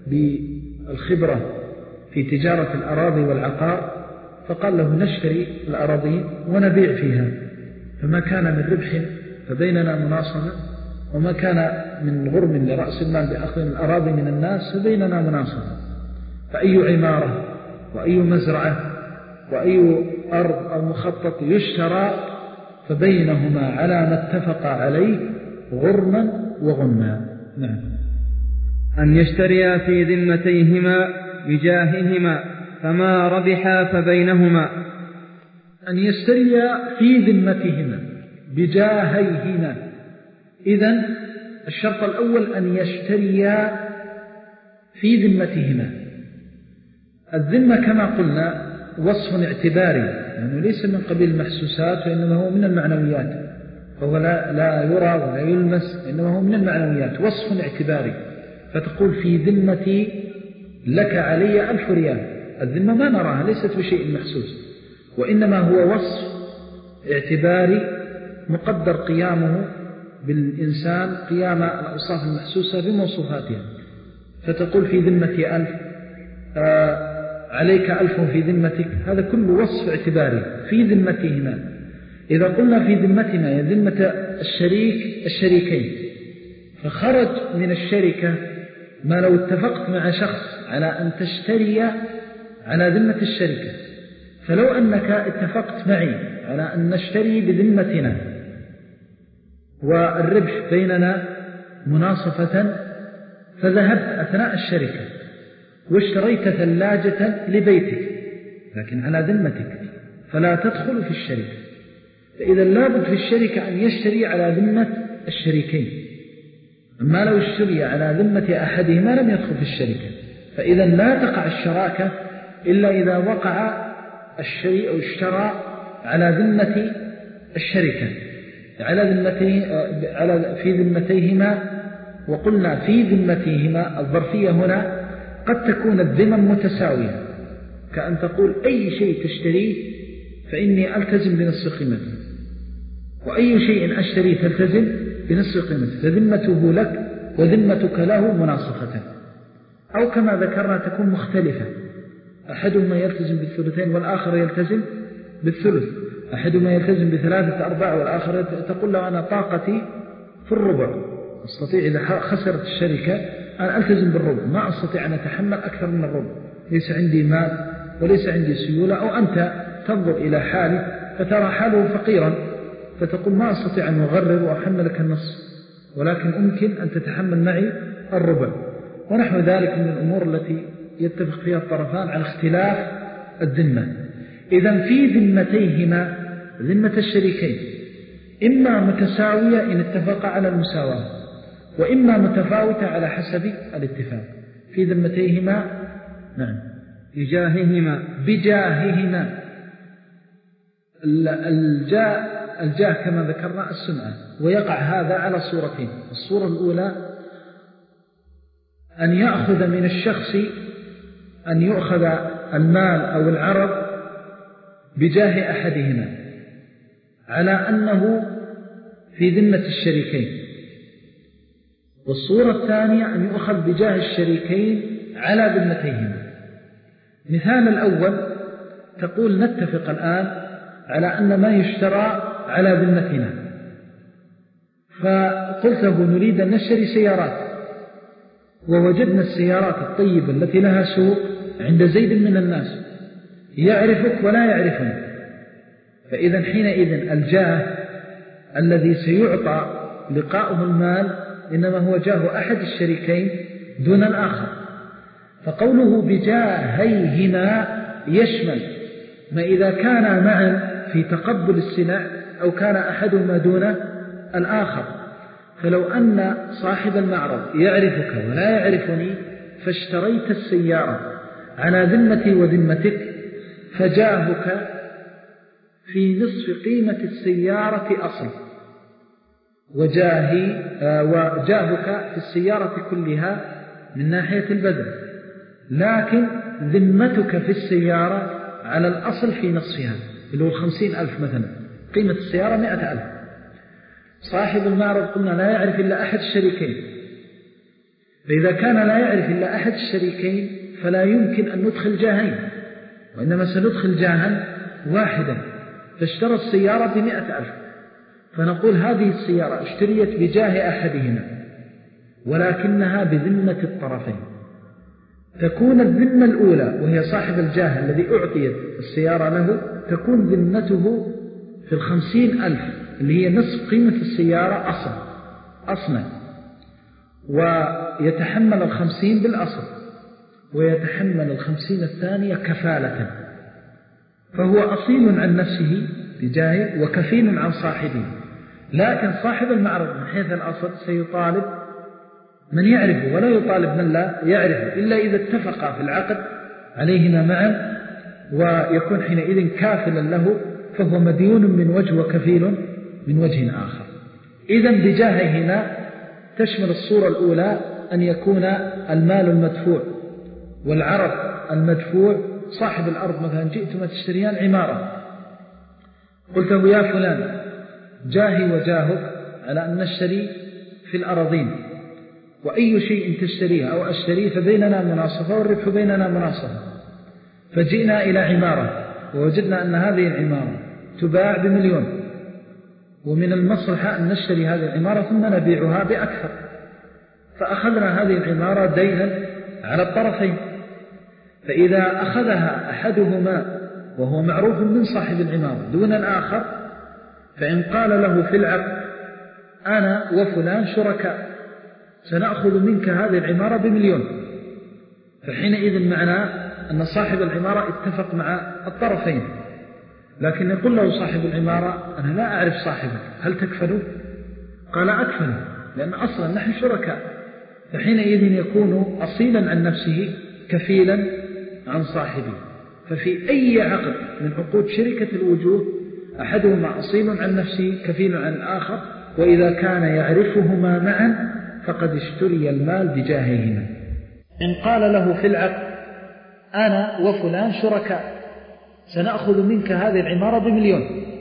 بالخبرة في تجارة الأراضي والعقار، فقال له نشتري الأراضي ونبيع فيها، فما كان من ربح فبيننا مناصفة، وما كان من غرم لرأس المال بأخذ الأراضي من الناس فبيننا مناصفة. فأي عمارة وأي مزرعة وأي أرض أو مخطط يشترى فبينهما على ما اتفق عليه غرما وغنما. نعم. أن يشتريا في ذمتيهما بجاههما فما ربحا فبينهما. أن يشتريا في ذمتهما بجاهيهما. إذن الشرط الأول أن يشتريا في ذمتهما. الذمة كما قلنا وصف اعتباري، لأنه يعني ليس من قبيل المحسوسات وإنما هو من المعنويات، فهو لا, لا يرى ولا يلمس، إنما هو من المعنويات، وصف اعتباري. فتقول في ذمتي لك علي ألف ريال. الذمة ما نراها، ليست بشيء محسوس، وإنما هو وصف اعتباري مقدر قيامه بالإنسان قيام الأوصاف المحسوسة بموصوفاتها. فتقول في ذمتي ألف، آه عليك ألف في ذمتك، هذا كله وصف اعتباري في ذمتهما. إذا قلنا في ذمتنا يا ذمة الشريك الشريكين، فخرج من الشركة ما لو اتفقت مع شخص على أن تشتري على ذمة الشركة، فلو أنك اتفقت معي على أن نشتري بذمتنا والربح بيننا مناصفة، فذهبت أثناء الشركة واشتريت ثلاجة لبيتك لكن على ذمتك، فلا تدخل في الشركة. فإذا لابد في الشركة أن يشتري على ذمة الشريكين، أما لو اشتري على ذمة أحدهما لم يدخل في الشركة. فإذا لا تقع الشراكة إلا إذا وقع الشيء أو اشترى على ذمة الشركة على ذمته على في ذمتيهما. وقلنا في ذمتيهما الظرفية هنا قد تكون الذمم متساوية، كأن تقول أي شيء تشتريه فإني ألتزم بنصف قيمته، وأي شيء أشتري تلتزم بنصف قيمته، فذمته لك وذمتك له مناصفة. أو كما ذكرنا تكون مختلفة، أحدهما يلتزم بالثلثين والآخر يلتزم بالثلث، أحدهما يلتزم بثلاثة أرباع والآخر تقول له أنا طاقتي في الربع، أستطيع إذا خسرت الشركة أن ألتزم بالربع، ما أستطيع أن أتحمل أكثر من الربع، ليس عندي مال وليس عندي سيولة. أو أنت تنظر إلى حالي فترى حاله فقيرا فتقول ما أستطيع أن أغرر وأحملك النصف، ولكن أمكن أن تتحمل معي الربع، ونحو ذلك من الأمور التي يتفق فيها الطرفان على اختلاف الذمة. إذن في ذمتيهما ذمة الشريكين إما متساوية إن اتفق على المساواة، وإما متفاوتة على حسب الاتفاق. في ذمتيهما نعم بجاههما بجاههما الجاه الجاه كما ذكرنا السمعة، ويقع هذا على صورتين. الصورة الأولى أن يأخذ من الشخص أن يؤخذ المال أو العرض بجاه أحدهما على أنه في ذمة الشريكين، والصورة الثانية أن يؤخذ بجاه الشريكين على ذمتيهما. مثال الأول تقول نتفق الآن على أن ما يشترى على ذمتنا، فقلت له نريد أن نشتري سيارات، ووجدنا السيارات الطيبة التي لها سوق عند زيد من الناس يعرفك ولا يعرفني، فإذا حينئذ الجاه الذي سيعطى لقاؤه المال إنما هو جاه أحد الشريكين دون الآخر. فقوله بجاهيهما يشمل ما إذا كان معا في تقبل السلع أو كان أحدهما دون الآخر. فلو أن صاحب المعرض يعرفك ولا يعرفني فاشتريت السيارة على ذمتي وذمتك، فجاهك في نصف قيمة السيارة أصل، وجاهي وجاهك في السيارة كلها من ناحية البذل، لكن ذمتك في السيارة على الأصل في نصفها اللي هو الخمسين ألف مثلا، قيمة السيارة مئة ألف. صاحب المعرض قلنا لا يعرف إلا أحد الشريكين، فإذا كان لا يعرف إلا أحد الشريكين فلا يمكن أن ندخل جاهين، وإنما سندخل جاها واحدا، فاشترى السيارة بمئة ألف، فنقول هذه السيارة اشتريت بجاه أحدهما ولكنها بذمة الطرفين. تكون الذمة الأولى وهي صاحب الجاه الذي أعطيت السيارة له تكون ذمته في الخمسين ألف اللي هي نصف قيمة السيارة أصلا أصلا، ويتحمل الخمسين بالأصل ويتحمل الخمسين الثانية كفالة، فهو أصيل عن نفسه بجاه وكفيل عن صاحبه. لكن صاحب المعرض من حيث الأصل سيطالب من يعرفه ولا يطالب من لا يعرفه، إلا إذا اتفقا في العقد عليهما معا ويكون حينئذ كافلا له، فهو مديون من وجه وكفيل من وجه آخر. إذن بجاهه هنا تشمل الصورة الأولى أن يكون المال المدفوع والعرض المدفوع. صاحب الأرض مثلا جئتما تشتريان عمارة، قلت له يا فلان جاهي وجاهك على أن نشتري في الأراضين، وأي شيء تشتريه أو أشتريه فبيننا مناصفة والربح بيننا مناصفة. فجئنا إلى عمارة ووجدنا أن هذه العمارة تباع بمليون، ومن المصلحة أن نشتري هذه العمارة ثم نبيعها بأكثر، فأخذنا هذه العمارة دينا على الطرفين. فإذا أخذها أحدهما وهو معروف من صاحب العمارة دون الآخر، فإن قال له في العقد أنا وفلان شركاء سنأخذ منك هذه العمارة بمليون، فحينئذ معناه أن صاحب العمارة اتفق مع الطرفين. لكن يقول له صاحب العمارة أنا لا أعرف صاحبك، هل تكفله؟ قال أكفله، لأن أصلا نحن شركاء. فحينئذ يكون أصيلا عن نفسه كفيلا عن صاحبه. ففي أي عقد من عقود شركة الوجوه أحدهما أصيل عن نفسه كفيل عن الآخر، وإذا كان يعرفهما معا فقد اشتري المال بجاههما. إن قال له في العقد أنا وفلان شركاء سنأخذ منك هذه العمارة بمليون،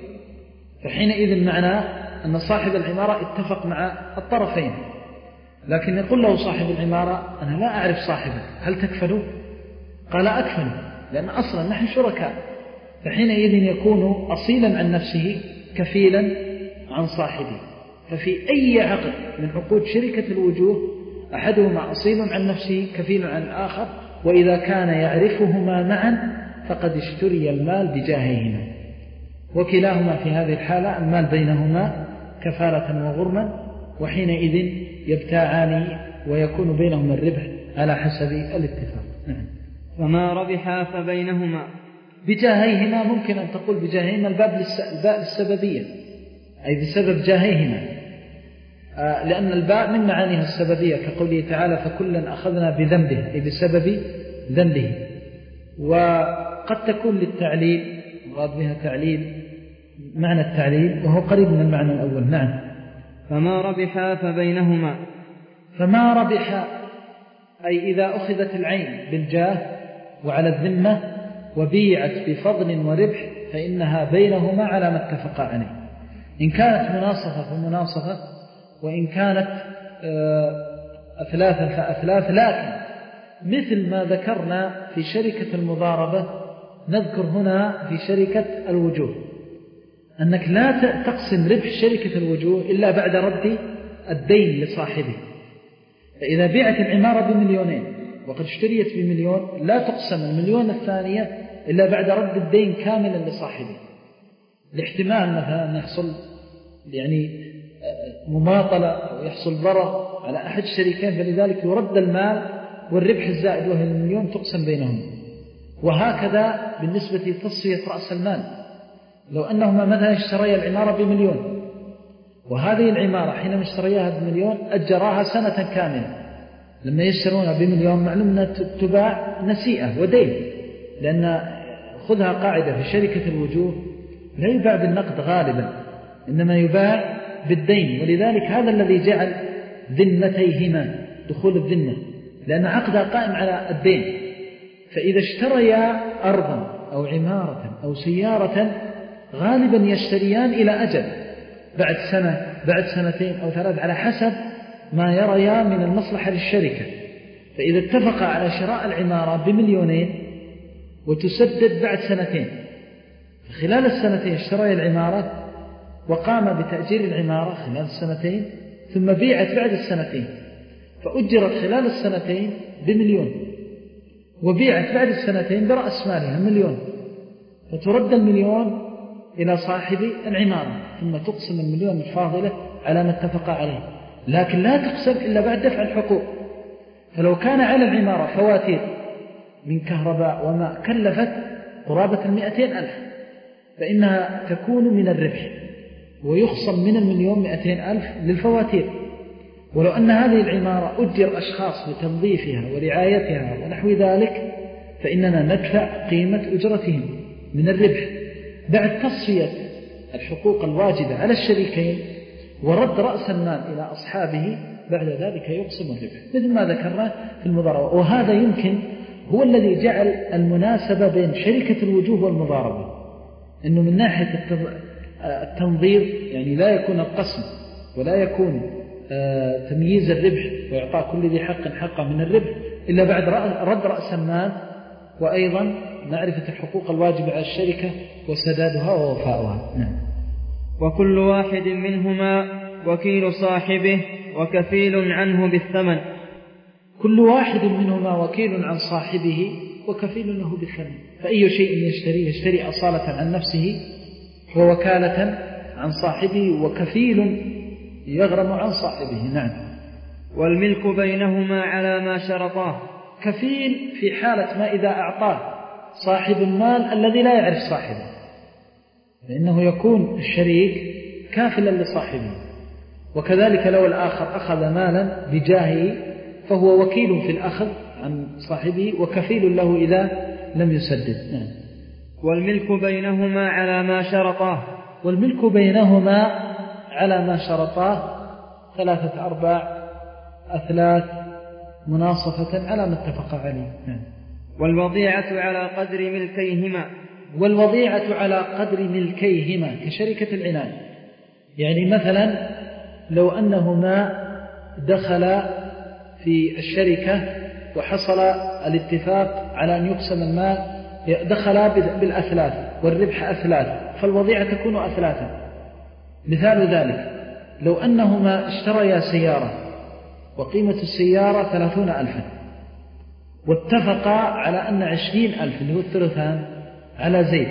فحينئذ معناه أن صاحب العمارة اتفق مع الطرفين. لكن يقول له صاحب العمارة أنا لا أعرف صاحبك، هل تكفله؟ قال أكفله، لأن أصلا نحن شركاء. فحينئذ يكون أصيلا عن نفسه كفيلا عن صاحبه. ففي أي عقد من عقود شركة الوجوه أحدهما أصيل عن نفسه كفيل عن الآخر، وإذا كان يعرفهما معا فقد اشتري المال بجاههما. وكلاهما في هذه الحالة المال بينهما كفالة وغرما، وحينئذ يبتاعان ويكون بينهما الربح على حسب الاتفاق. فما ربحا فبينهما. بجاهيهما ممكن أن تقول بجاهيهما الباب الباء للسببية، أي بسبب جاهيهما، لأن الباء من معانيها السببية، كقوله تعالى فكلا أخذنا بذنبه، أي بسبب ذنبه. وقد تكون للتعليل، مراد بها تعليل معنى التعليل، وهو قريب من المعنى الأول. نعم. فما ربحا فبينهما. فما ربحا أي إذا أخذت العين بالجاه وعلى الذمة وبيعت بفضل وربح فإنها بينهما على ما اتفقا عليه. إن كانت مناصفة فمناصفة، وإن كانت أثلاثا فأثلاث. لكن مثل ما ذكرنا في شركة المضاربة نذكر هنا في شركة الوجوه، أنك لا تقسم ربح شركة الوجوه إلا بعد رد الدين لصاحبه. فإذا بيعت العمارة بمليونين وقد اشتريت بمليون لا تقسم المليون الثانية إلا بعد رد الدين كاملا لصاحبه. الاحتمال مثلا أن يحصل يعني مماطلة أو يحصل ضرر على أحد الشريكين، فلذلك يرد المال والربح الزائد وهي المليون تقسم بينهم. وهكذا بالنسبة لتصفية رأس المال، لو أنهما مثلا اشتريا العمارة بمليون، وهذه العمارة حينما اشترياها بمليون أجراها سنة كاملة، لما يشترونها بمليون معلوم أنها تباع نسيئة ودين، لأن خذها قاعدة في شركة الوجوه لا يباع بالنقد غالبا، إنما يباع بالدين. ولذلك هذا الذي جعل ذمتيهما دخول الذمة، لأن عقدها قائم على الدين. فإذا اشتريا أرضا أو عمارة أو سيارة غالبا يشتريان إلى أجل، بعد سنة بعد سنتين أو ثلاث على حسب ما يريا من المصلحة للشركة. فإذا اتفق على شراء العمارة بمليونين وتسدد بعد سنتين، خلال السنتين اشترى العمارة وقام بتأجير العمارة خلال السنتين، ثم بيعت بعد السنتين، فأجرت خلال السنتين بمليون وبيعت بعد السنتين برأس مالها مليون، فترد المليون إلى صاحب العمارة، ثم تقسم المليون الفاضلة على ما اتفق عليه، لكن لا تقسم إلا بعد دفع الحقوق. فلو كان على العمارة فواتير من كهرباء وماء كلفت قرابة المئتين ألف، فإنها تكون من الربح ويخصم من المليون مئتين ألف للفواتير. ولو أن هذه العمارة أجر أشخاص لتنظيفها ورعايتها ونحو ذلك، فإننا ندفع قيمة أجرتهم من الربح بعد تصفية الحقوق الواجبة على الشريكين ورد رأس المال إلى أصحابه. بعد ذلك يقسم الربح مثل ما ذكرنا في المضاربة. وهذا يمكن هو الذي جعل المناسبة بين شركة الوجوه والمضاربة، أنه من ناحية التنظير يعني لا يكون القسم ولا يكون تمييز الربح وإعطاء كل ذي حق حقه من الربح إلا بعد رد رأس المال، وأيضا معرفة الحقوق الواجبة على الشركة وسدادها ووفاؤها. نعم. وكل واحد منهما وكيل صاحبه وكفيل عنه بالثمن. كل واحد منهما وكيل عن صاحبه وكفيل له بالثمن. فأي شيء يشتريه يشتري أصالة عن نفسه ووكالة عن صاحبه وكفيل يغرم عن صاحبه. نعم. والملك بينهما على ما شرطاه. كفيل في حالة ما إذا أعطاه صاحب المال الذي لا يعرف صاحبه، لأنه يكون الشريك كافلا لصاحبه. وكذلك لو الآخر أخذ مالا بجاهه فهو وكيل في الأخذ عن صاحبه وكفيل له إذا لم يسدد. نعم. والملك بينهما على ما شرطاه. والملك بينهما على ما شرطاه ثلاثة أرباع أثلاث مناصفة على ما اتفق عليه. نعم. والوضيعة على قدر ملكيهما. والوضيعة على قدر ملكيهما كشركة العنان. يعني مثلا لو أنهما دخلا في الشركة وحصل الاتفاق على أن يقسم المال، دخلا بالأثلاث والربح أثلاث، فالوضيعة تكون أثلاثا. مثال ذلك لو أنهما اشتريا سيارة وقيمة السيارة ثلاثون ألفا، واتفقا على أن عشرين ألف اللي هو الثلثان على زيد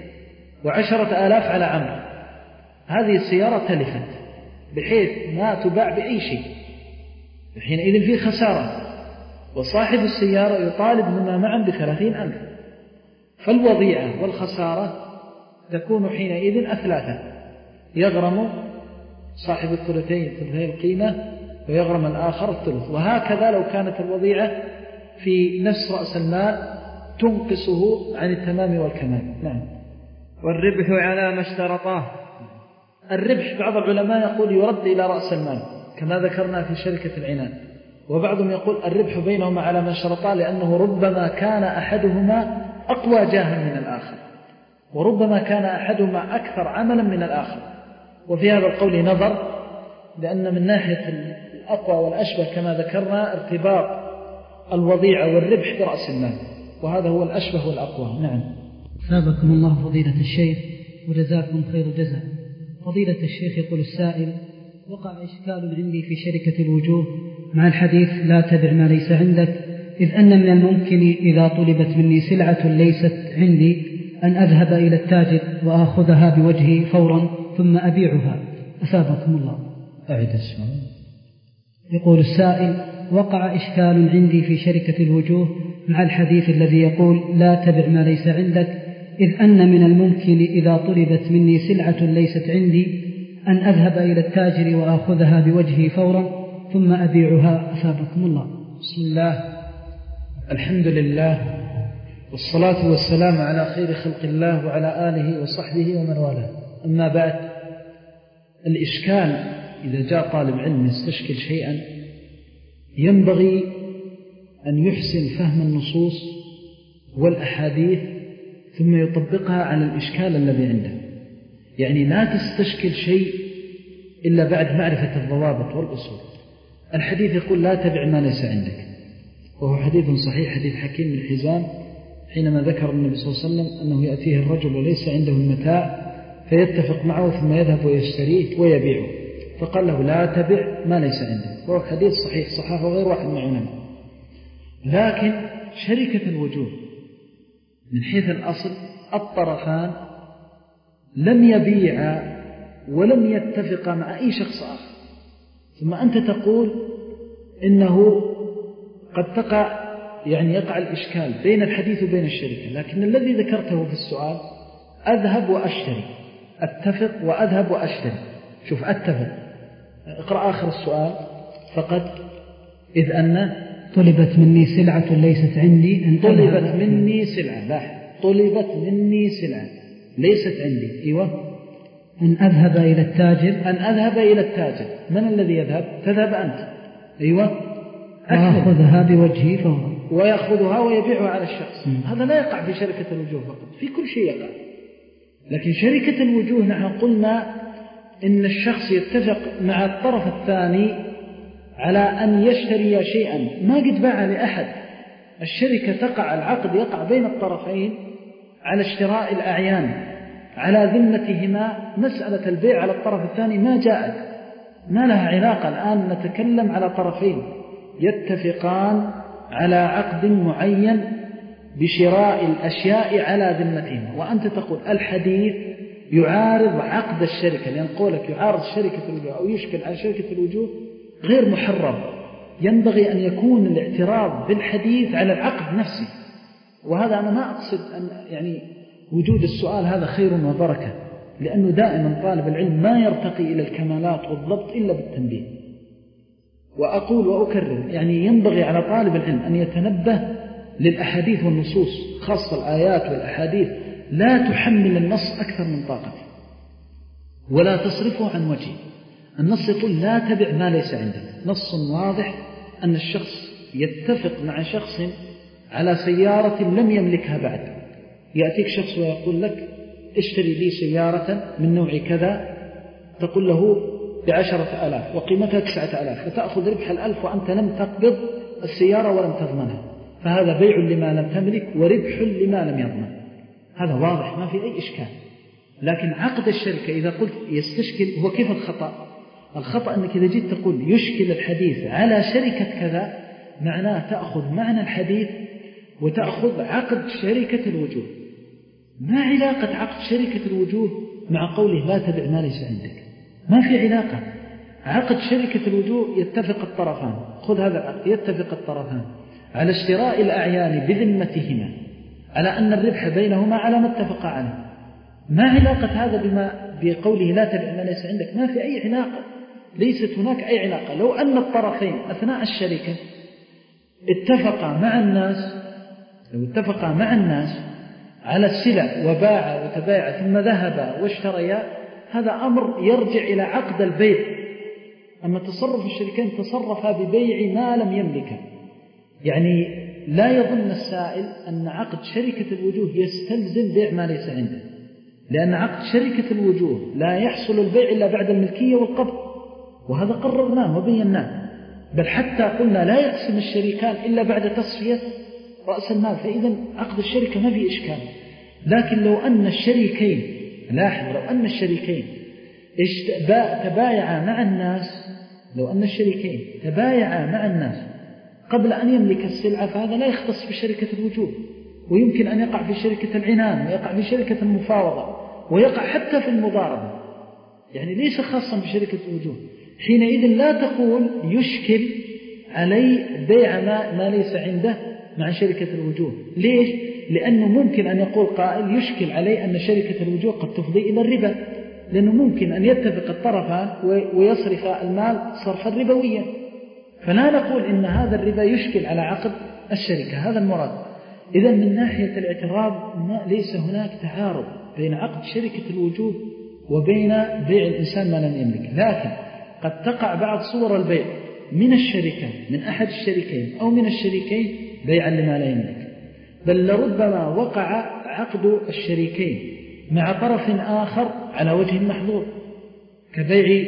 وعشرة آلاف على عمرو، هذه السيارة تلفت بحيث ما تباع بأي شيء، حينئذ في خسارة، وصاحب السيارة يطالب هما معا بثلاثين ألف، فالوضيعة والخسارة تكون حينئذ أثلاثا، يغرم صاحب الثلثين ثلثي القيمة ويغرم الآخر الثلث. وهكذا لو كانت الوضيعة في نفس رأس المال تنقصه عن التمام والكمال. نعم. والربح على ما اشترطاه. الربح بعض العلماء يقول يرد إلى رأس المال كما ذكرنا في شركة العنان، وبعضهم يقول الربح بينهما على ما اشترطاه، لأنه ربما كان أحدهما أقوى جاها من الآخر، وربما كان أحدهما أكثر عملا من الآخر. وفي هذا القول نظر، لأن من ناحية الأقوى والأشبه كما ذكرنا ارتباط الوضيعة والربح برأس المال، وهذا هو الأشبه والأقوى. نعم. ثابكم الله فضيلة الشيخ وجزاكم خير الجزاء. فضيلة الشيخ يقول السائل: وقع إشكال عندي في شركة الوجوه مع الحديث لا تبع ما ليس عندك، إذ أن من الممكن إذا طلبت مني سلعة ليست عندي أن أذهب إلى التاجر وأخذها بوجهي فورا ثم أبيعها. أثابكم الله. أعد السؤال. يقول السائل: وقع إشكال عندي في شركة الوجوه مع الحديث الذي يقول لا تبع ما ليس عندك، إذ أن من الممكن إذا طلبت مني سلعة ليست عندي أن أذهب إلى التاجر وأخذها بوجهي فورا ثم أبيعها. أثابكم الله. بسم الله، الحمد لله، والصلاة والسلام على خير خلق الله وعلى آله وصحبه ومن والاه. أما بعد، الإشكال إذا جاء طالب علم يستشكل شيئا ينبغي أن يحسن فهم النصوص والأحاديث ثم يطبقها على الإشكال الذي عنده. يعني لا تستشكل شيء إلا بعد معرفة الضوابط والأصول. الحديث يقول لا تبع ما ليس عندك، وهو حديث صحيح، حديث حكيم بن حزام حينما ذكر النبي صلى الله عليه وسلم أنه يأتيه الرجل وليس عنده المتاع فيتفق معه ثم يذهب ويشتريه ويبيعه، فقال له لا تبع ما ليس عندك، وهو حديث صحيح صححه غير واحد من العلماء. لكن شركة الوجوه من حيث الأصل الطرفان لم يبيعا ولم يتفقا مع أي شخص آخر، ثم أنت تقول إنه قد تقع يعني يقع الإشكال بين الحديث وبين الشركة. لكن الذي ذكرته في السؤال أذهب وأشتري، أتفق وأذهب وأشتري. شوف، أتفق، اقرأ آخر السؤال فقط، إذ أن طلبت مني سلعة ليست عندي أن طلبت مني سلعة، لا طلبت مني سلعة ليست عندي. أيوة. أن أذهب إلى التاجر أن أذهب إلى التاجر. من الذي يذهب؟ تذهب أنت. أيوة. وأخذها بوجهي فورا، ويأخذها ويبيعها على الشخص. م. هذا لا يقع في شركة الوجوه فقط، في كل شيء يقع. لكن شركة الوجوه نحن قلنا إن الشخص يتفق مع الطرف الثاني على أن يشتري شيئا ما قد باع لأحد. الشركة تقع، العقد يقع بين الطرفين على اشتراء الأعيان على ذمتهما. مسألة البيع على الطرف الثاني ما جاءت، ما لها علاقة. الآن نتكلم على طرفين يتفقان على عقد معين بشراء الأشياء على ذمتهما، وأنت تقول الحديث يعارض عقد الشركة، لأن قولك يعارض شركة الوجوه أو يشكل على شركة الوجوه غير محرم. ينبغي أن يكون الاعتراض بالحديث على العقد نفسه. وهذا أنا ما أقصد أن يعني وجود السؤال هذا خير وبركة، لأنه دائما طالب العلم ما يرتقي إلى الكمالات والضبط إلا بالتنبيه. وأقول وأكرر، يعني ينبغي على طالب العلم أن يتنبه للأحاديث والنصوص، خاصة الآيات والأحاديث، لا تحمل النص أكثر من طاقته ولا تصرفه عن وجهه. النص يقول لا تبع ما ليس عندك، نص واضح أن الشخص يتفق مع شخص على سيارة لم يملكها بعد. يأتيك شخص ويقول لك اشتري لي سيارة من نوع كذا، تقول له بعشرة آلاف وقيمتها تسعة آلاف، فتأخذ ربح الألف وأنت لم تقبض السيارة ولم تضمنها، فهذا بيع لما لم تملك وربح لما لم يضمن. هذا واضح ما في أي إشكال. لكن عقد الشركة إذا قلت يستشكل، هو كيف الخطأ؟ الخطأ أنك إذا جيت تقول يشكل الحديث على شركة كذا، معناه تأخذ معنى الحديث وتأخذ عقد شركة الوجوه. ما علاقة عقد شركة الوجوه مع قوله لا تبع ما ليس عندك؟ ما في علاقة. عقد شركة الوجوه يتفق الطرفان، خذ هذا العقد، يتفق الطرفان على اشتراء الأعيان بذمتهما على أن الربح بينهما على ما اتفق عليه. ما علاقة هذا بما بقوله لا تبع ما ليس عندك؟ ما في أي علاقة، ليست هناك أي علاقة. لو أن الطرفين أثناء الشركة اتفقا مع الناس، لو اتفقا مع الناس على السلع وباع وتبايع ثم ذهب واشتريا، هذا أمر يرجع إلى عقد البيع. أما تصرف الشركين تصرفا ببيع ما لم يملكه. يعني لا يظن السائل أن عقد شركة الوجوه يستلزم بيع ما ليس عنده، لأن عقد شركة الوجوه لا يحصل البيع إلا بعد الملكية والقبض، وهذا قررناه وبيناه. بل حتى قلنا لا يقسم الشريكان إلا بعد تصفية رأس المال، فإذا عقد الشركة ما في إشكال. لكن لو أن الشريكين، لاحظ، لو أن الشريكين تبايعا مع الناس، لو أن الشريكين تبايعا مع الناس قبل أن يملك السلعة، فهذا لا يختص بشركة الوجوه، ويمكن أن يقع في شركة العنان، ويقع في شركة المفاوضة، ويقع حتى في المضاربة، يعني ليس خاصا بشركة الوجوه. حينئذ لا تقول يشكل علي بيع ما, ما ليس عنده مع شركة الوجوه. ليش؟ لأنه ممكن أن يقول قائل يشكل علي أن شركة الوجوه قد تفضي إلى الربا، لأنه ممكن أن يتفق الطرفان ويصرف المال صرفا ربويا، فلا نقول إن هذا الربا يشكل على عقد الشركة، هذا المراد. إذا من ناحية الاعتراض ما ليس هناك تعارض بين عقد شركة الوجوه وبين بيع الإنسان ما لم يملك، لكن قد تقع بعض صور البيع من الشركة، من أحد الشريكين أو من الشريكين بيعا لما لا يملك، بل لربما وقع عقد الشريكين مع طرف آخر على وجه محظور كبيع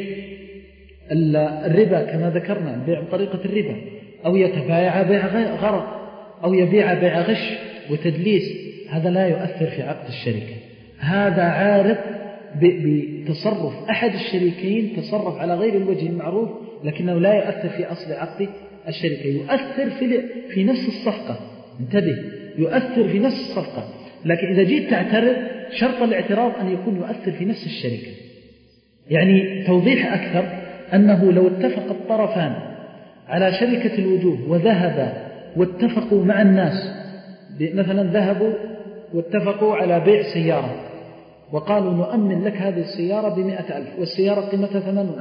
الربا كما ذكرنا، البيع بطريقة الربا، أو يتبايع بيع غرض، أو يبيع بيع غش وتدليس. هذا لا يؤثر في عقد الشركة، هذا عارض بتصرف أحد الشريكين، تصرف على غير الوجه المعروف، لكنه لا يؤثر في أصل عقد الشركة، يؤثر في في نفس الصفقة. انتبه، يؤثر في نفس الصفقة، لكن إذا جيت تعترض شرط الاعتراض أن يكون يؤثر في نفس الشركة. يعني توضيح أكثر أنه لو اتفق الطرفان على شركة الوجوه وذهبا واتفقوا مع الناس، مثلا ذهبوا واتفقوا على بيع سيارة وقالوا نؤمن لك هذه السيارة بمئة ألف والسيارة قيمتها ثمانون ألف،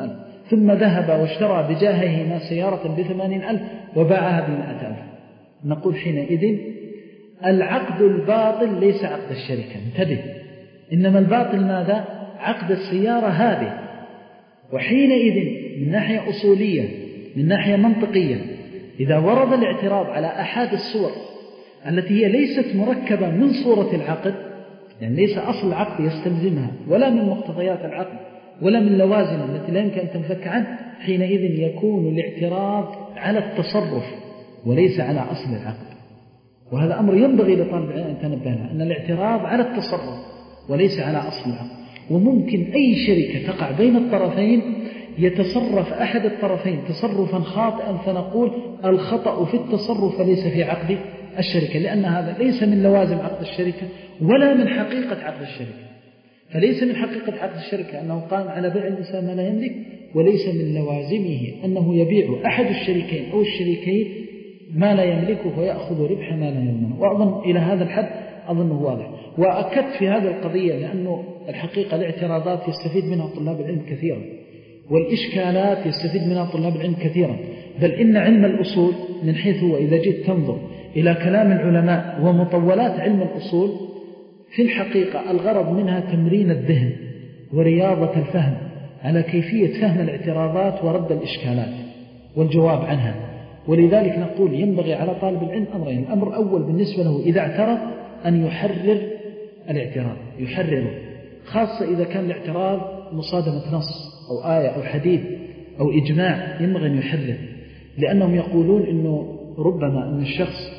ثم ذهب واشترى بجاههما سيارة بثمانين ألف وباعها بمئة ألف، نقول حينئذ العقد الباطل ليس عقد الشركة، انتبه، إنما الباطل ماذا؟ عقد السيارة هذه. وحينئذ من ناحية أصولية من ناحية منطقية إذا ورد الاعتراض على أحد الصور التي هي ليست مركبة من صورة العقد، يعني ليس أصل العقد يستلزمها ولا من مقتضيات العقد ولا من لوازم التي لا يمكن أن تنفك عنه، حينئذ يكون الاعتراض على التصرف وليس على أصل العقد. وهذا أمر ينبغي لطالب العلم أن تنبه له، أن الاعتراض على التصرف وليس على أصل العقد. وممكن أي شركة تقع بين الطرفين يتصرف أحد الطرفين تصرفا خاطئا فنقول الخطأ في التصرف ليس في عقد الشركة، لأن هذا ليس من لوازم عقد الشركة ولا من حقيقة عقد الشركة. فليس من حقيقة عقد الشركة أنه قام على بيع الإنسان ما لا يملك، وليس من لوازمه أنه يبيع أحد الشريكين أو الشريكين ما لا يملكه ويأخذ ربح ما لا يضمنه. وأظن إلى هذا الحد أظنه واضح. وأكدت في هذه القضية لأنه الحقيقة الاعتراضات يستفيد منها طلاب العلم كثيرا، والإشكالات يستفيد منها طلاب العلم كثيرا، بل إن علم الأصول من حيث هو إذا جئت تنظر إلى كلام العلماء ومطولات علم الأصول في الحقيقة الغرض منها تمرين الذهن ورياضة الفهم على كيفية فهم الاعتراضات ورد الإشكالات والجواب عنها. ولذلك نقول ينبغي على طالب العلم أمرين: الأمر الأول بالنسبة له إذا اعترض أن يحرر الاعتراض، يحرره، خاصة إذا كان الاعتراض مصادمة نص أو آية أو حديث أو إجماع، ينبغي أن يحرر، لأنهم يقولون إنه ربما أن الشخص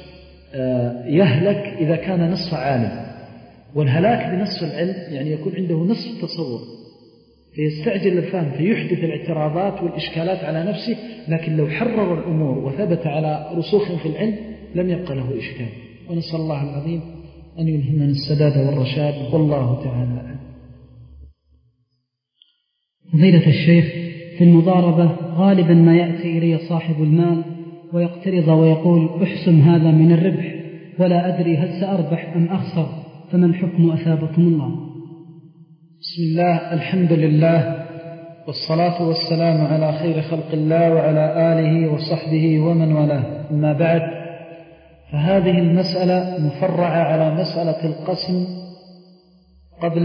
يهلك إذا كان نصف عالم، والهلاك بنصف العلم يعني يكون عنده نصف تصور فيستعجل الفهم فيحدث الاعتراضات والإشكالات على نفسه، لكن لو حرر الأمور وثبت على رسوخ في العلم لم يبقى له إشكال. ونسأل الله العظيم أن يلهمنا السداد والرشاد، والله تعالى. فضيلة الشيخ، في المضاربة غالبا ما يأتي إلي صاحب المال ويقترض ويقول احسم هذا من الربح ولا أدري هل سأربح أم أخسر، فما الحكم أثابكم الله؟ بسم الله، الحمد لله، والصلاة والسلام على خير خلق الله وعلى آله وصحبه ومن والاه، أما بعد، فهذه المسألة مفرعة على مسألة القسم قبل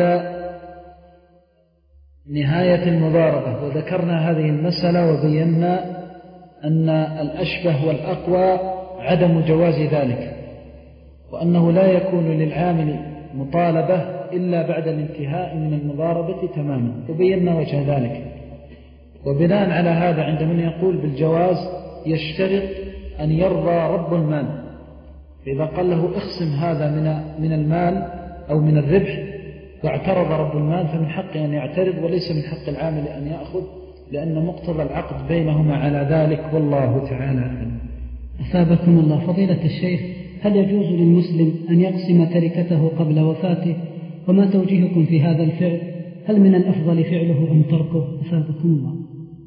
نهاية المضاربة، وذكرنا هذه المسألة وبينا أن الأشبه والأقوى عدم جواز ذلك، وأنه لا يكون للعامل مطالبة إلا بعد الانتهاء من المضاربة تماما، وبينا وجه ذلك. وبناء على هذا عند من يقول بالجواز يشترط أن يرضى رب المال، فإذا قال له اخصم هذا من من المال أو من الربح واعترض رب المال فمن حقه أن يعترض وليس من حق العامل أن يأخذ، لأن مقتضى العقد بينهما على ذلك، والله تعالى أعلم. أثابكم الله. فضيلة الشيخ، هل يجوز للمسلم أن يقسم تركته قبل وفاته؟ وما توجيهكم في هذا الفعل؟ هل من الأفضل فعله أم تركه؟ أثابكم الله.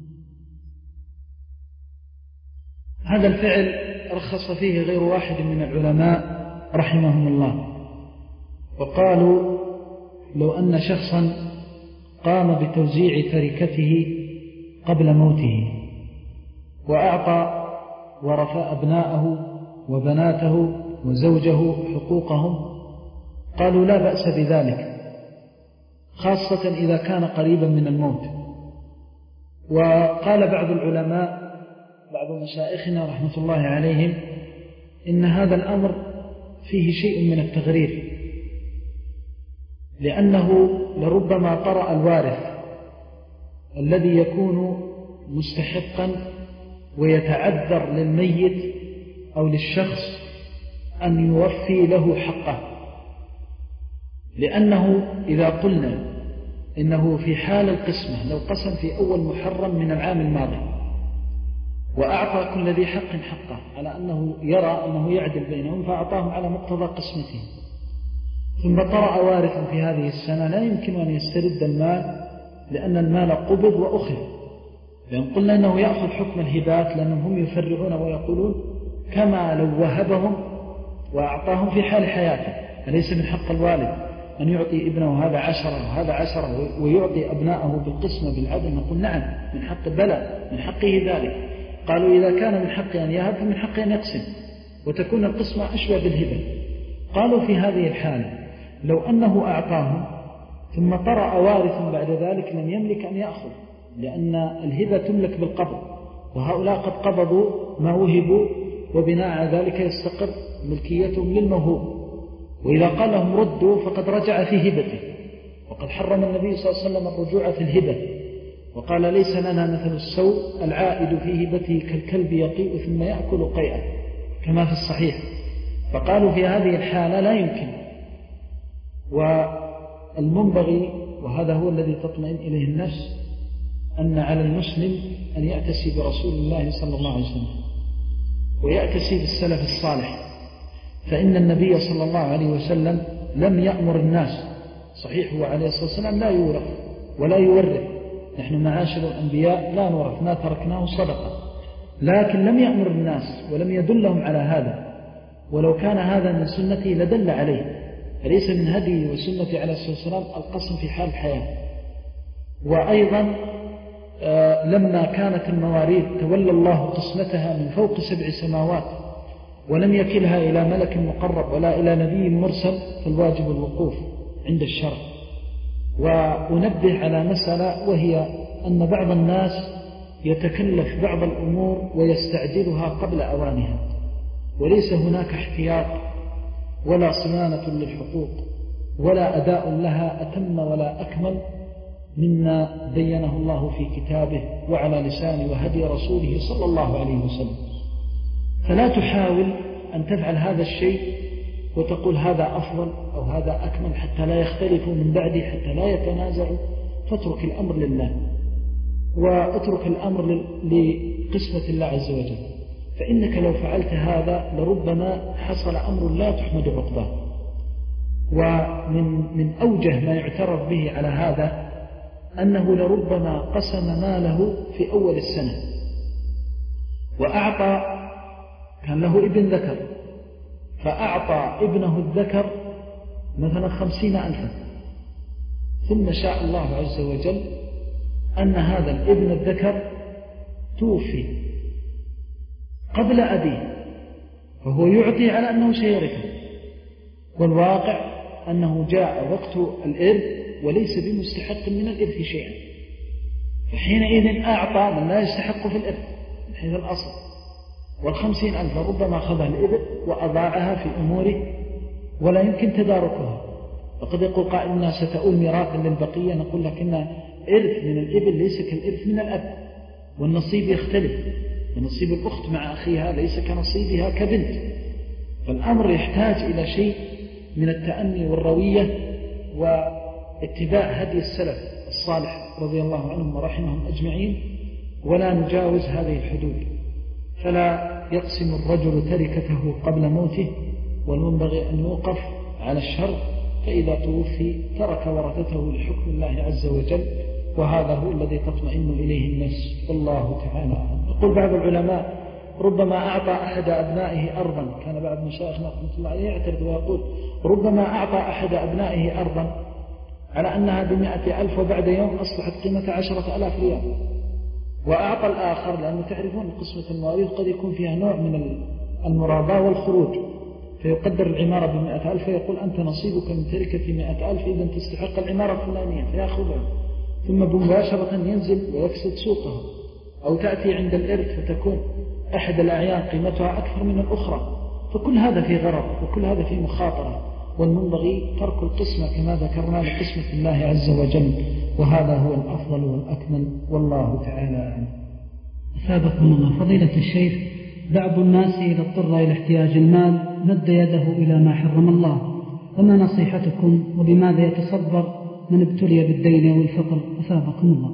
هذا الفعل رخص فيه غير واحد من العلماء رحمهم الله، وقالوا لو أن شخصا قام بتوزيع تركته قبل موته وأعطى ورثاء أبناءه وبناته وزوجه حقوقهم، قالوا لا بأس بذلك، خاصة إذا كان قريبا من الموت. وقال بعض العلماء بعض مشايخنا رحمة الله عليهم إن هذا الأمر فيه شيء من التغرير، لأنه لربما طرأ الوارث الذي يكون مستحقا ويتعذر للميت أو للشخص أن يوفي له حقه، لأنه إذا قلنا إنه في حال القسمة لو قسم في أول محرم من العام الماضي وأعطى كل ذي حق حقه على أنه يرى أنه يعدل بينهم فأعطاهم على مقتضى قسمته، ثم طرأ وارث في هذه السنة لا يمكن أن يسترد المال لأن المال قبض وأخذ، لأن قلنا أنه يأخذ حكم الهبات، لأنهم هم يفرعون ويقولون كما لو وهبهم وأعطاهم في حال حياته، فليس من حق الوالد أن يعطي ابنه هذا عشرة وهذا عشرة ويعطي أبنائه بالقسمة بالعدل؟ نقول نعم، من حق بلى، من حقه ذلك. قالوا إذا كان من حقه أن يهب فمن حقه أن يقسم وتكون القسمة أشبه بالهبة. قالوا في هذه الحالة لو أنه أعطاهم ثم طرأ وارث بعد ذلك لم يملك أن يأخذ، لأن الهبة تملك بالقبض، وهؤلاء قد قبضوا ما وهبوا، وبناء على ذلك يستقر ملكيتهم للموهوب. وإذا قال لهم ردوا فقد رجع في هبته، وقد حرم النبي صلى الله عليه وسلم الرجوع في الهبة، وقال ليس لنا مثل السوء العائد في هبته كالكلب يقيء ثم يأكل قيئا كما في الصحيح. فقالوا في هذه الحالة لا يمكن. والمنبغي، وهذا هو الذي تطمئن إليه النفس، أن على المسلم أن يأتسي برسول الله صلى الله عليه وسلم ويأتسي بالسلف الصالح، فإن النبي صلى الله عليه وسلم لم يأمر الناس. صحيح هو عليه الصلاة والسلام لا يورث ولا يورث، نحن معاشر الأنبياء لا نورث، ما تركناه صدقة، لكن لم يأمر الناس ولم يدلهم على هذا. ولو كان هذا من سنته لدل عليه، فليس من هدي وسنة عليه الصلاة والسلام القسم في حال الحياة. وأيضا آه لما كانت المواريث تولى الله قسمتها من فوق سبع سماوات ولم يكلها إلى ملك مقرب ولا إلى نبي مرسل، فالواجب الوقوف عند الشرع. وأنبه على مسألة، وهي أن بعض الناس يتكلف بعض الأمور ويستعجلها قبل أوانها، وليس هناك احتياط ولا صيانة للحقوق ولا أداء لها أتم ولا أكمل مما بينه الله في كتابه وعلى لسان وهدي رسوله صلى الله عليه وسلم. فلا تحاول أن تفعل هذا الشيء وتقول هذا أفضل أو هذا أكمل حتى لا يختلفوا من بعدي، حتى لا يتنازعوا. فاترك الأمر لله، واترك الأمر لقسمة الله عز وجل، فإنك لو فعلت هذا لربما حصل أمر لا تحمد عقباه. ومن من أوجه ما يعترف به على هذا أنه لربما قسم ماله في أول السنة وأعطى، كان له ابن ذكر، فأعطى ابنه الذكر مثلا خمسين ألفا، ثم شاء الله عز وجل أن هذا الابن الذكر توفي قبل أبيه، فهو يعطي على أنه سيرثه، والواقع أنه جاء وقت الإرث وليس بمستحق من الإرث شيئا، فحينئذ أعطى من لا يستحق في الإرث من حيث الأصل. والخمسين ألف ربما أخذها الإبن وأضاعها في أموره ولا يمكن تداركها. فقد يقول قائل إنها ستؤول ميراثا للبقية، نقول لك إن إرث من الإبن ليس كالإرث من الأب، والنصيب يختلف، ونصيب الأخت مع أخيها ليس كنصيبها كبنت. فالأمر يحتاج إلى شيء من التأني والروية واتباع هدي السلف الصالح رضي الله عنهم ورحمهم أجمعين، ولا نجاوز هذه الحدود. فلا يقسم الرجل تركته قبل موته، والمنبغي أن يوقف على الشر، فإذا توفي ترك ورثته لحكم الله عز وجل، وهذا هو الذي تطمئن إليه النفس، والله تعالى. يقول بعض العلماء ربما أعطى أحد أبنائه أرضا، كان بعض مشايخنا رحمة الله عليه يعترض ويقول ربما أعطى أحد أبنائه أرضا على أنها بمئة ألف وبعد يوم أصبحت قيمة عشرة ألاف ريال، وأعطى الآخر، لأنه تعرفون قسمة المواريث قد يكون فيها نوع من المراضاة والخروج، فيقدر العمارة بمئة ألف فيقول أنت نصيبك من تركة مئة ألف إذا تستحق العمارة الفلانية، فيأخذها ثم بمباشرة ينزل ويفسد سوقها، أو تأتي عند الإرث فتكون أحد الأعيان قيمتها أكثر من الأخرى. فكل هذا في غرض وكل هذا في مخاطرة، والمنبغي ترك القسمة كما ذكرنا لقسمة الله عز وجل، وهذا هو الأفضل والأكمل، والله تعالى أعلم. أثابكم الله. فضيلة الشيخ، بعض الناس إذا اضطر إلى احتياج المال مد يده إلى ما حرم الله، فما نصيحتكم وبماذا يتصبر من ابتلي بالدين والفقر؟ أثابكم الله.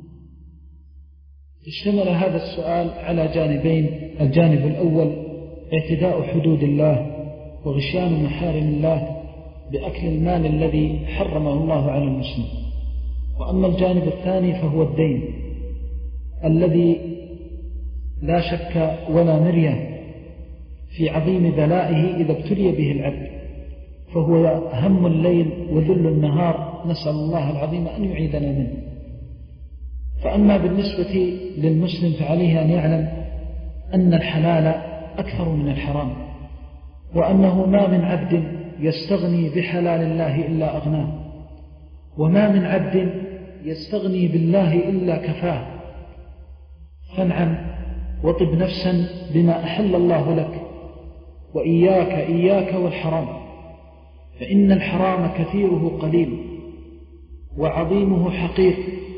اشتمل هذا السؤال على جانبين. الجانب الأول اعتداء حدود الله وغشيان محارم الله بأكل المال الذي حرمه الله على المسلم، وأما الجانب الثاني فهو الدين الذي لا شك ولا مرية في عظيم بلائه إذا ابتلي به العبد. فهو هم الليل وذل النهار، نسأل الله العظيم أن يعيدنا منه. فأما بالنسبة للمسلم فعليه أن يعلم أن الحلال أكثر من الحرام، وأنه ما من عبد يستغني بحلال الله إلا أغناه، وما من عبد يستغني بالله إلا كفاه. فانعم وطب نفسا بما أحل الله لك، وإياك إياك والحرام، فإن الحرام كثيره قليل، وعظيمه حقير،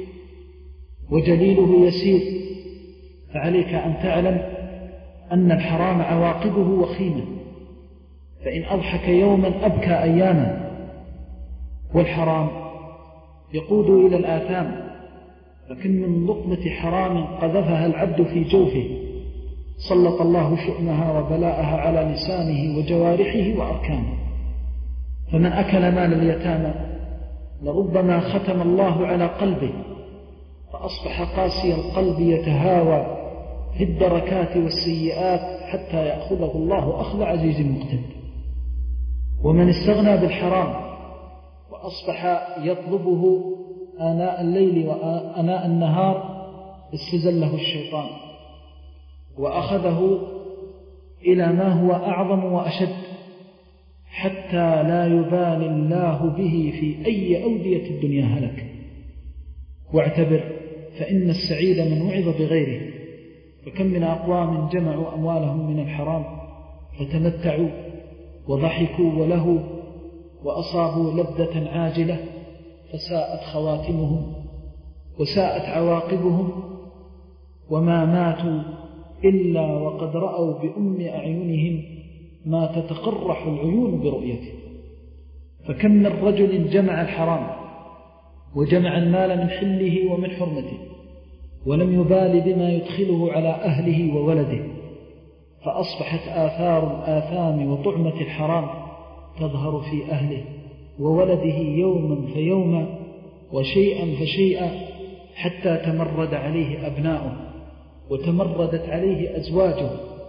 وجليله يسير. فعليك أن تعلم أن الحرام عواقبه وخيمة، فإن أضحك يوما أبكى أياما. والحرام يقود إلى الآثام، فكم من لقمة حرام قذفها العبد في جوفه سلط الله شؤمها وبلاءها على لسانه وجوارحه وأركانه. فمن أكل مال اليتامى لربما ختم الله على قلبه، فأصبح قاسي القلب يتهاوى في الدركات والسيئات حتى يأخذه الله أخذ عزيز مقتدر. ومن استغنى بالحرام وأصبح يطلبه آناء الليل وآناء النهار استزله الشيطان وأخذه إلى ما هو أعظم وأشد، حتى لا يبالي الله به في أي أودية الدنيا هلك. واعتبر فإن السعيد من وعظ بغيره، فكم من أقوام جمعوا أموالهم من الحرام فتمتعوا وضحكوا ولهوا وأصابوا لذة عاجلة، فساءت خواتمهم وساءت عواقبهم، وما ماتوا إلا وقد رأوا بأم أعينهم ما تتقرح العيون برؤيته. فكم من رجل جمع الحرام وجمع المال من حله ومن حرمته، ولم يبال بما يدخله على أهله وولده، فأصبحت آثار الآثام وطعمة الحرام تظهر في أهله وولده يوما فيوما وشيئا فشيئا، حتى تمرد عليه أبناؤه وتمردت عليه أزواجه،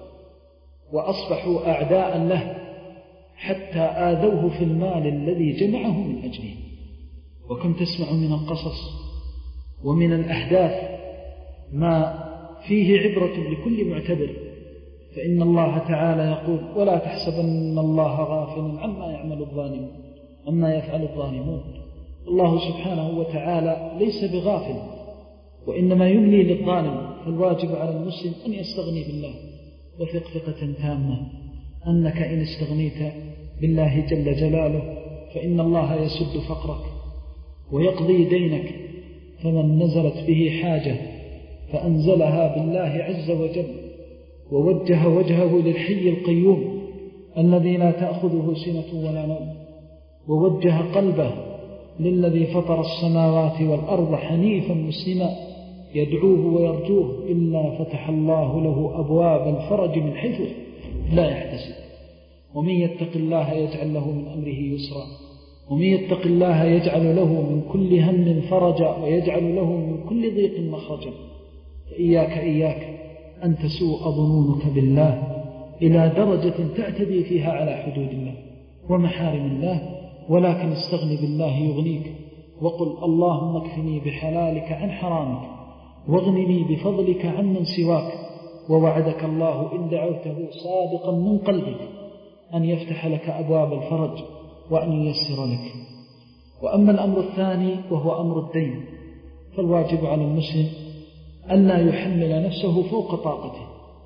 وأصبحوا أعداء له حتى آذوه في المال الذي جمعه من أجله. وكم تسمع من القصص ومن الأحداث ما فيه عبرة لكل معتبر. فإن الله تعالى يقول: ولا تحسبن الله غافلا عما يعمل الظالمون عما يفعل الظالمون. الله سبحانه وتعالى ليس بغافل، وإنما يملي للظالم. فالواجب على المسلم أن يستغني بالله، وثق ثقة تامة أنك إن استغنيت بالله جل جلاله فإن الله يسد فقرك ويقضي دينك. فمن نزلت به حاجة فأنزلها بالله عز وجل ووجه وجهه للحي القيوم الذي لا تأخذه سنة ولا نوم، ووجه قلبه للذي فطر السماوات والأرض حنيفا مسلما يدعوه ويرجوه، إلا فتح الله له أبواب الفرج من حيث لا يحتسب. ومن يتق الله يجعل له من أمره يسرا، ومن يتق الله يجعل له من كل هم فرجا، ويجعل له من كل ضيق مخرجا. فإياك إياك أن تسوء ظنونك بالله إلى درجة تعتدي فيها على حدود الله ومحارم الله، ولكن استغني بالله يغنيك، وقل: اللهم اكفني بحلالك عن حرامك، واغنني بفضلك عمن سواك. ووعدك الله إن دعوته صادقا من قلبك أن يفتح لك أبواب الفرج وأن ييسر لك. وأما الأمر الثاني وهو أمر الدين، فالواجب على المسلم ألا يحمل نفسه فوق طاقته،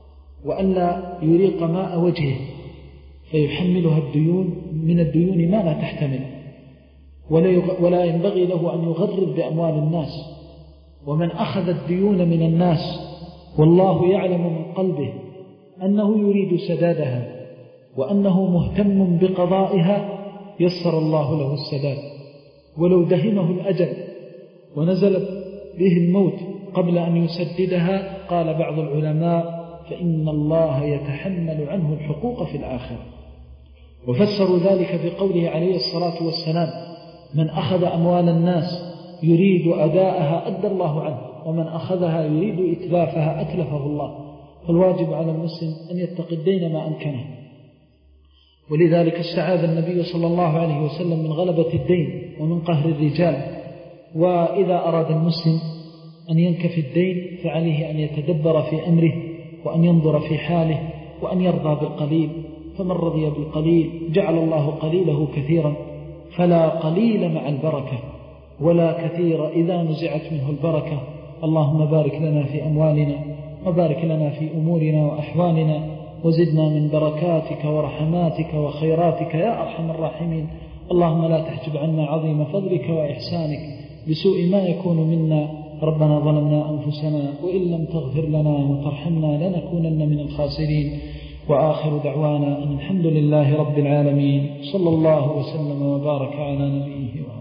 وألا يريق ماء وجهه فيحملها الديون من الديون ما لا تحتمل، ولا ينبغي له أن يغرر بأموال الناس. ومن أخذ الديون من الناس والله يعلم من قلبه أنه يريد سدادها وأنه مهتم بقضائها، يسر الله له السداد. ولو دهمه الأجل ونزل به الموت قبل أن يسددها، قال بعض العلماء: فإن الله يتحمل عنه الحقوق في الآخرة. وفسروا ذلك بقوله عليه الصلاة والسلام: من أخذ أموال الناس يريد أداءها أدى الله عنه، ومن أخذها يريد إتلافها أتلفه الله. فالواجب على المسلم أن يتقي الدين ما أمكنه. ولذلك استعاذ النبي صلى الله عليه وسلم من غلبة الدين ومن قهر الرجال. وإذا أراد المسلم أن ينكف الدين فعليه أن يتدبر في أمره وأن ينظر في حاله وأن يرضى بالقليل، فمن رضي بالقليل جعل الله قليله كثيرا، فلا قليل مع البركة ولا كثير إذا نزعت منه البركة. اللهم بارك لنا في أموالنا وبارك لنا في أمورنا وأحوالنا، وزدنا من بركاتك ورحماتك وخيراتك يا أرحم الراحمين. اللهم لا تحجب عنا عظيم فضلك وإحسانك بسوء ما يكون منا. ربنا ظلمنا أنفسنا وإن لم تغفر لنا وترحمنا لنكونن من الخاسرين. وآخر دعوانا أن الحمد لله رب العالمين، صلى الله وسلم وبارك على نبيه وعلى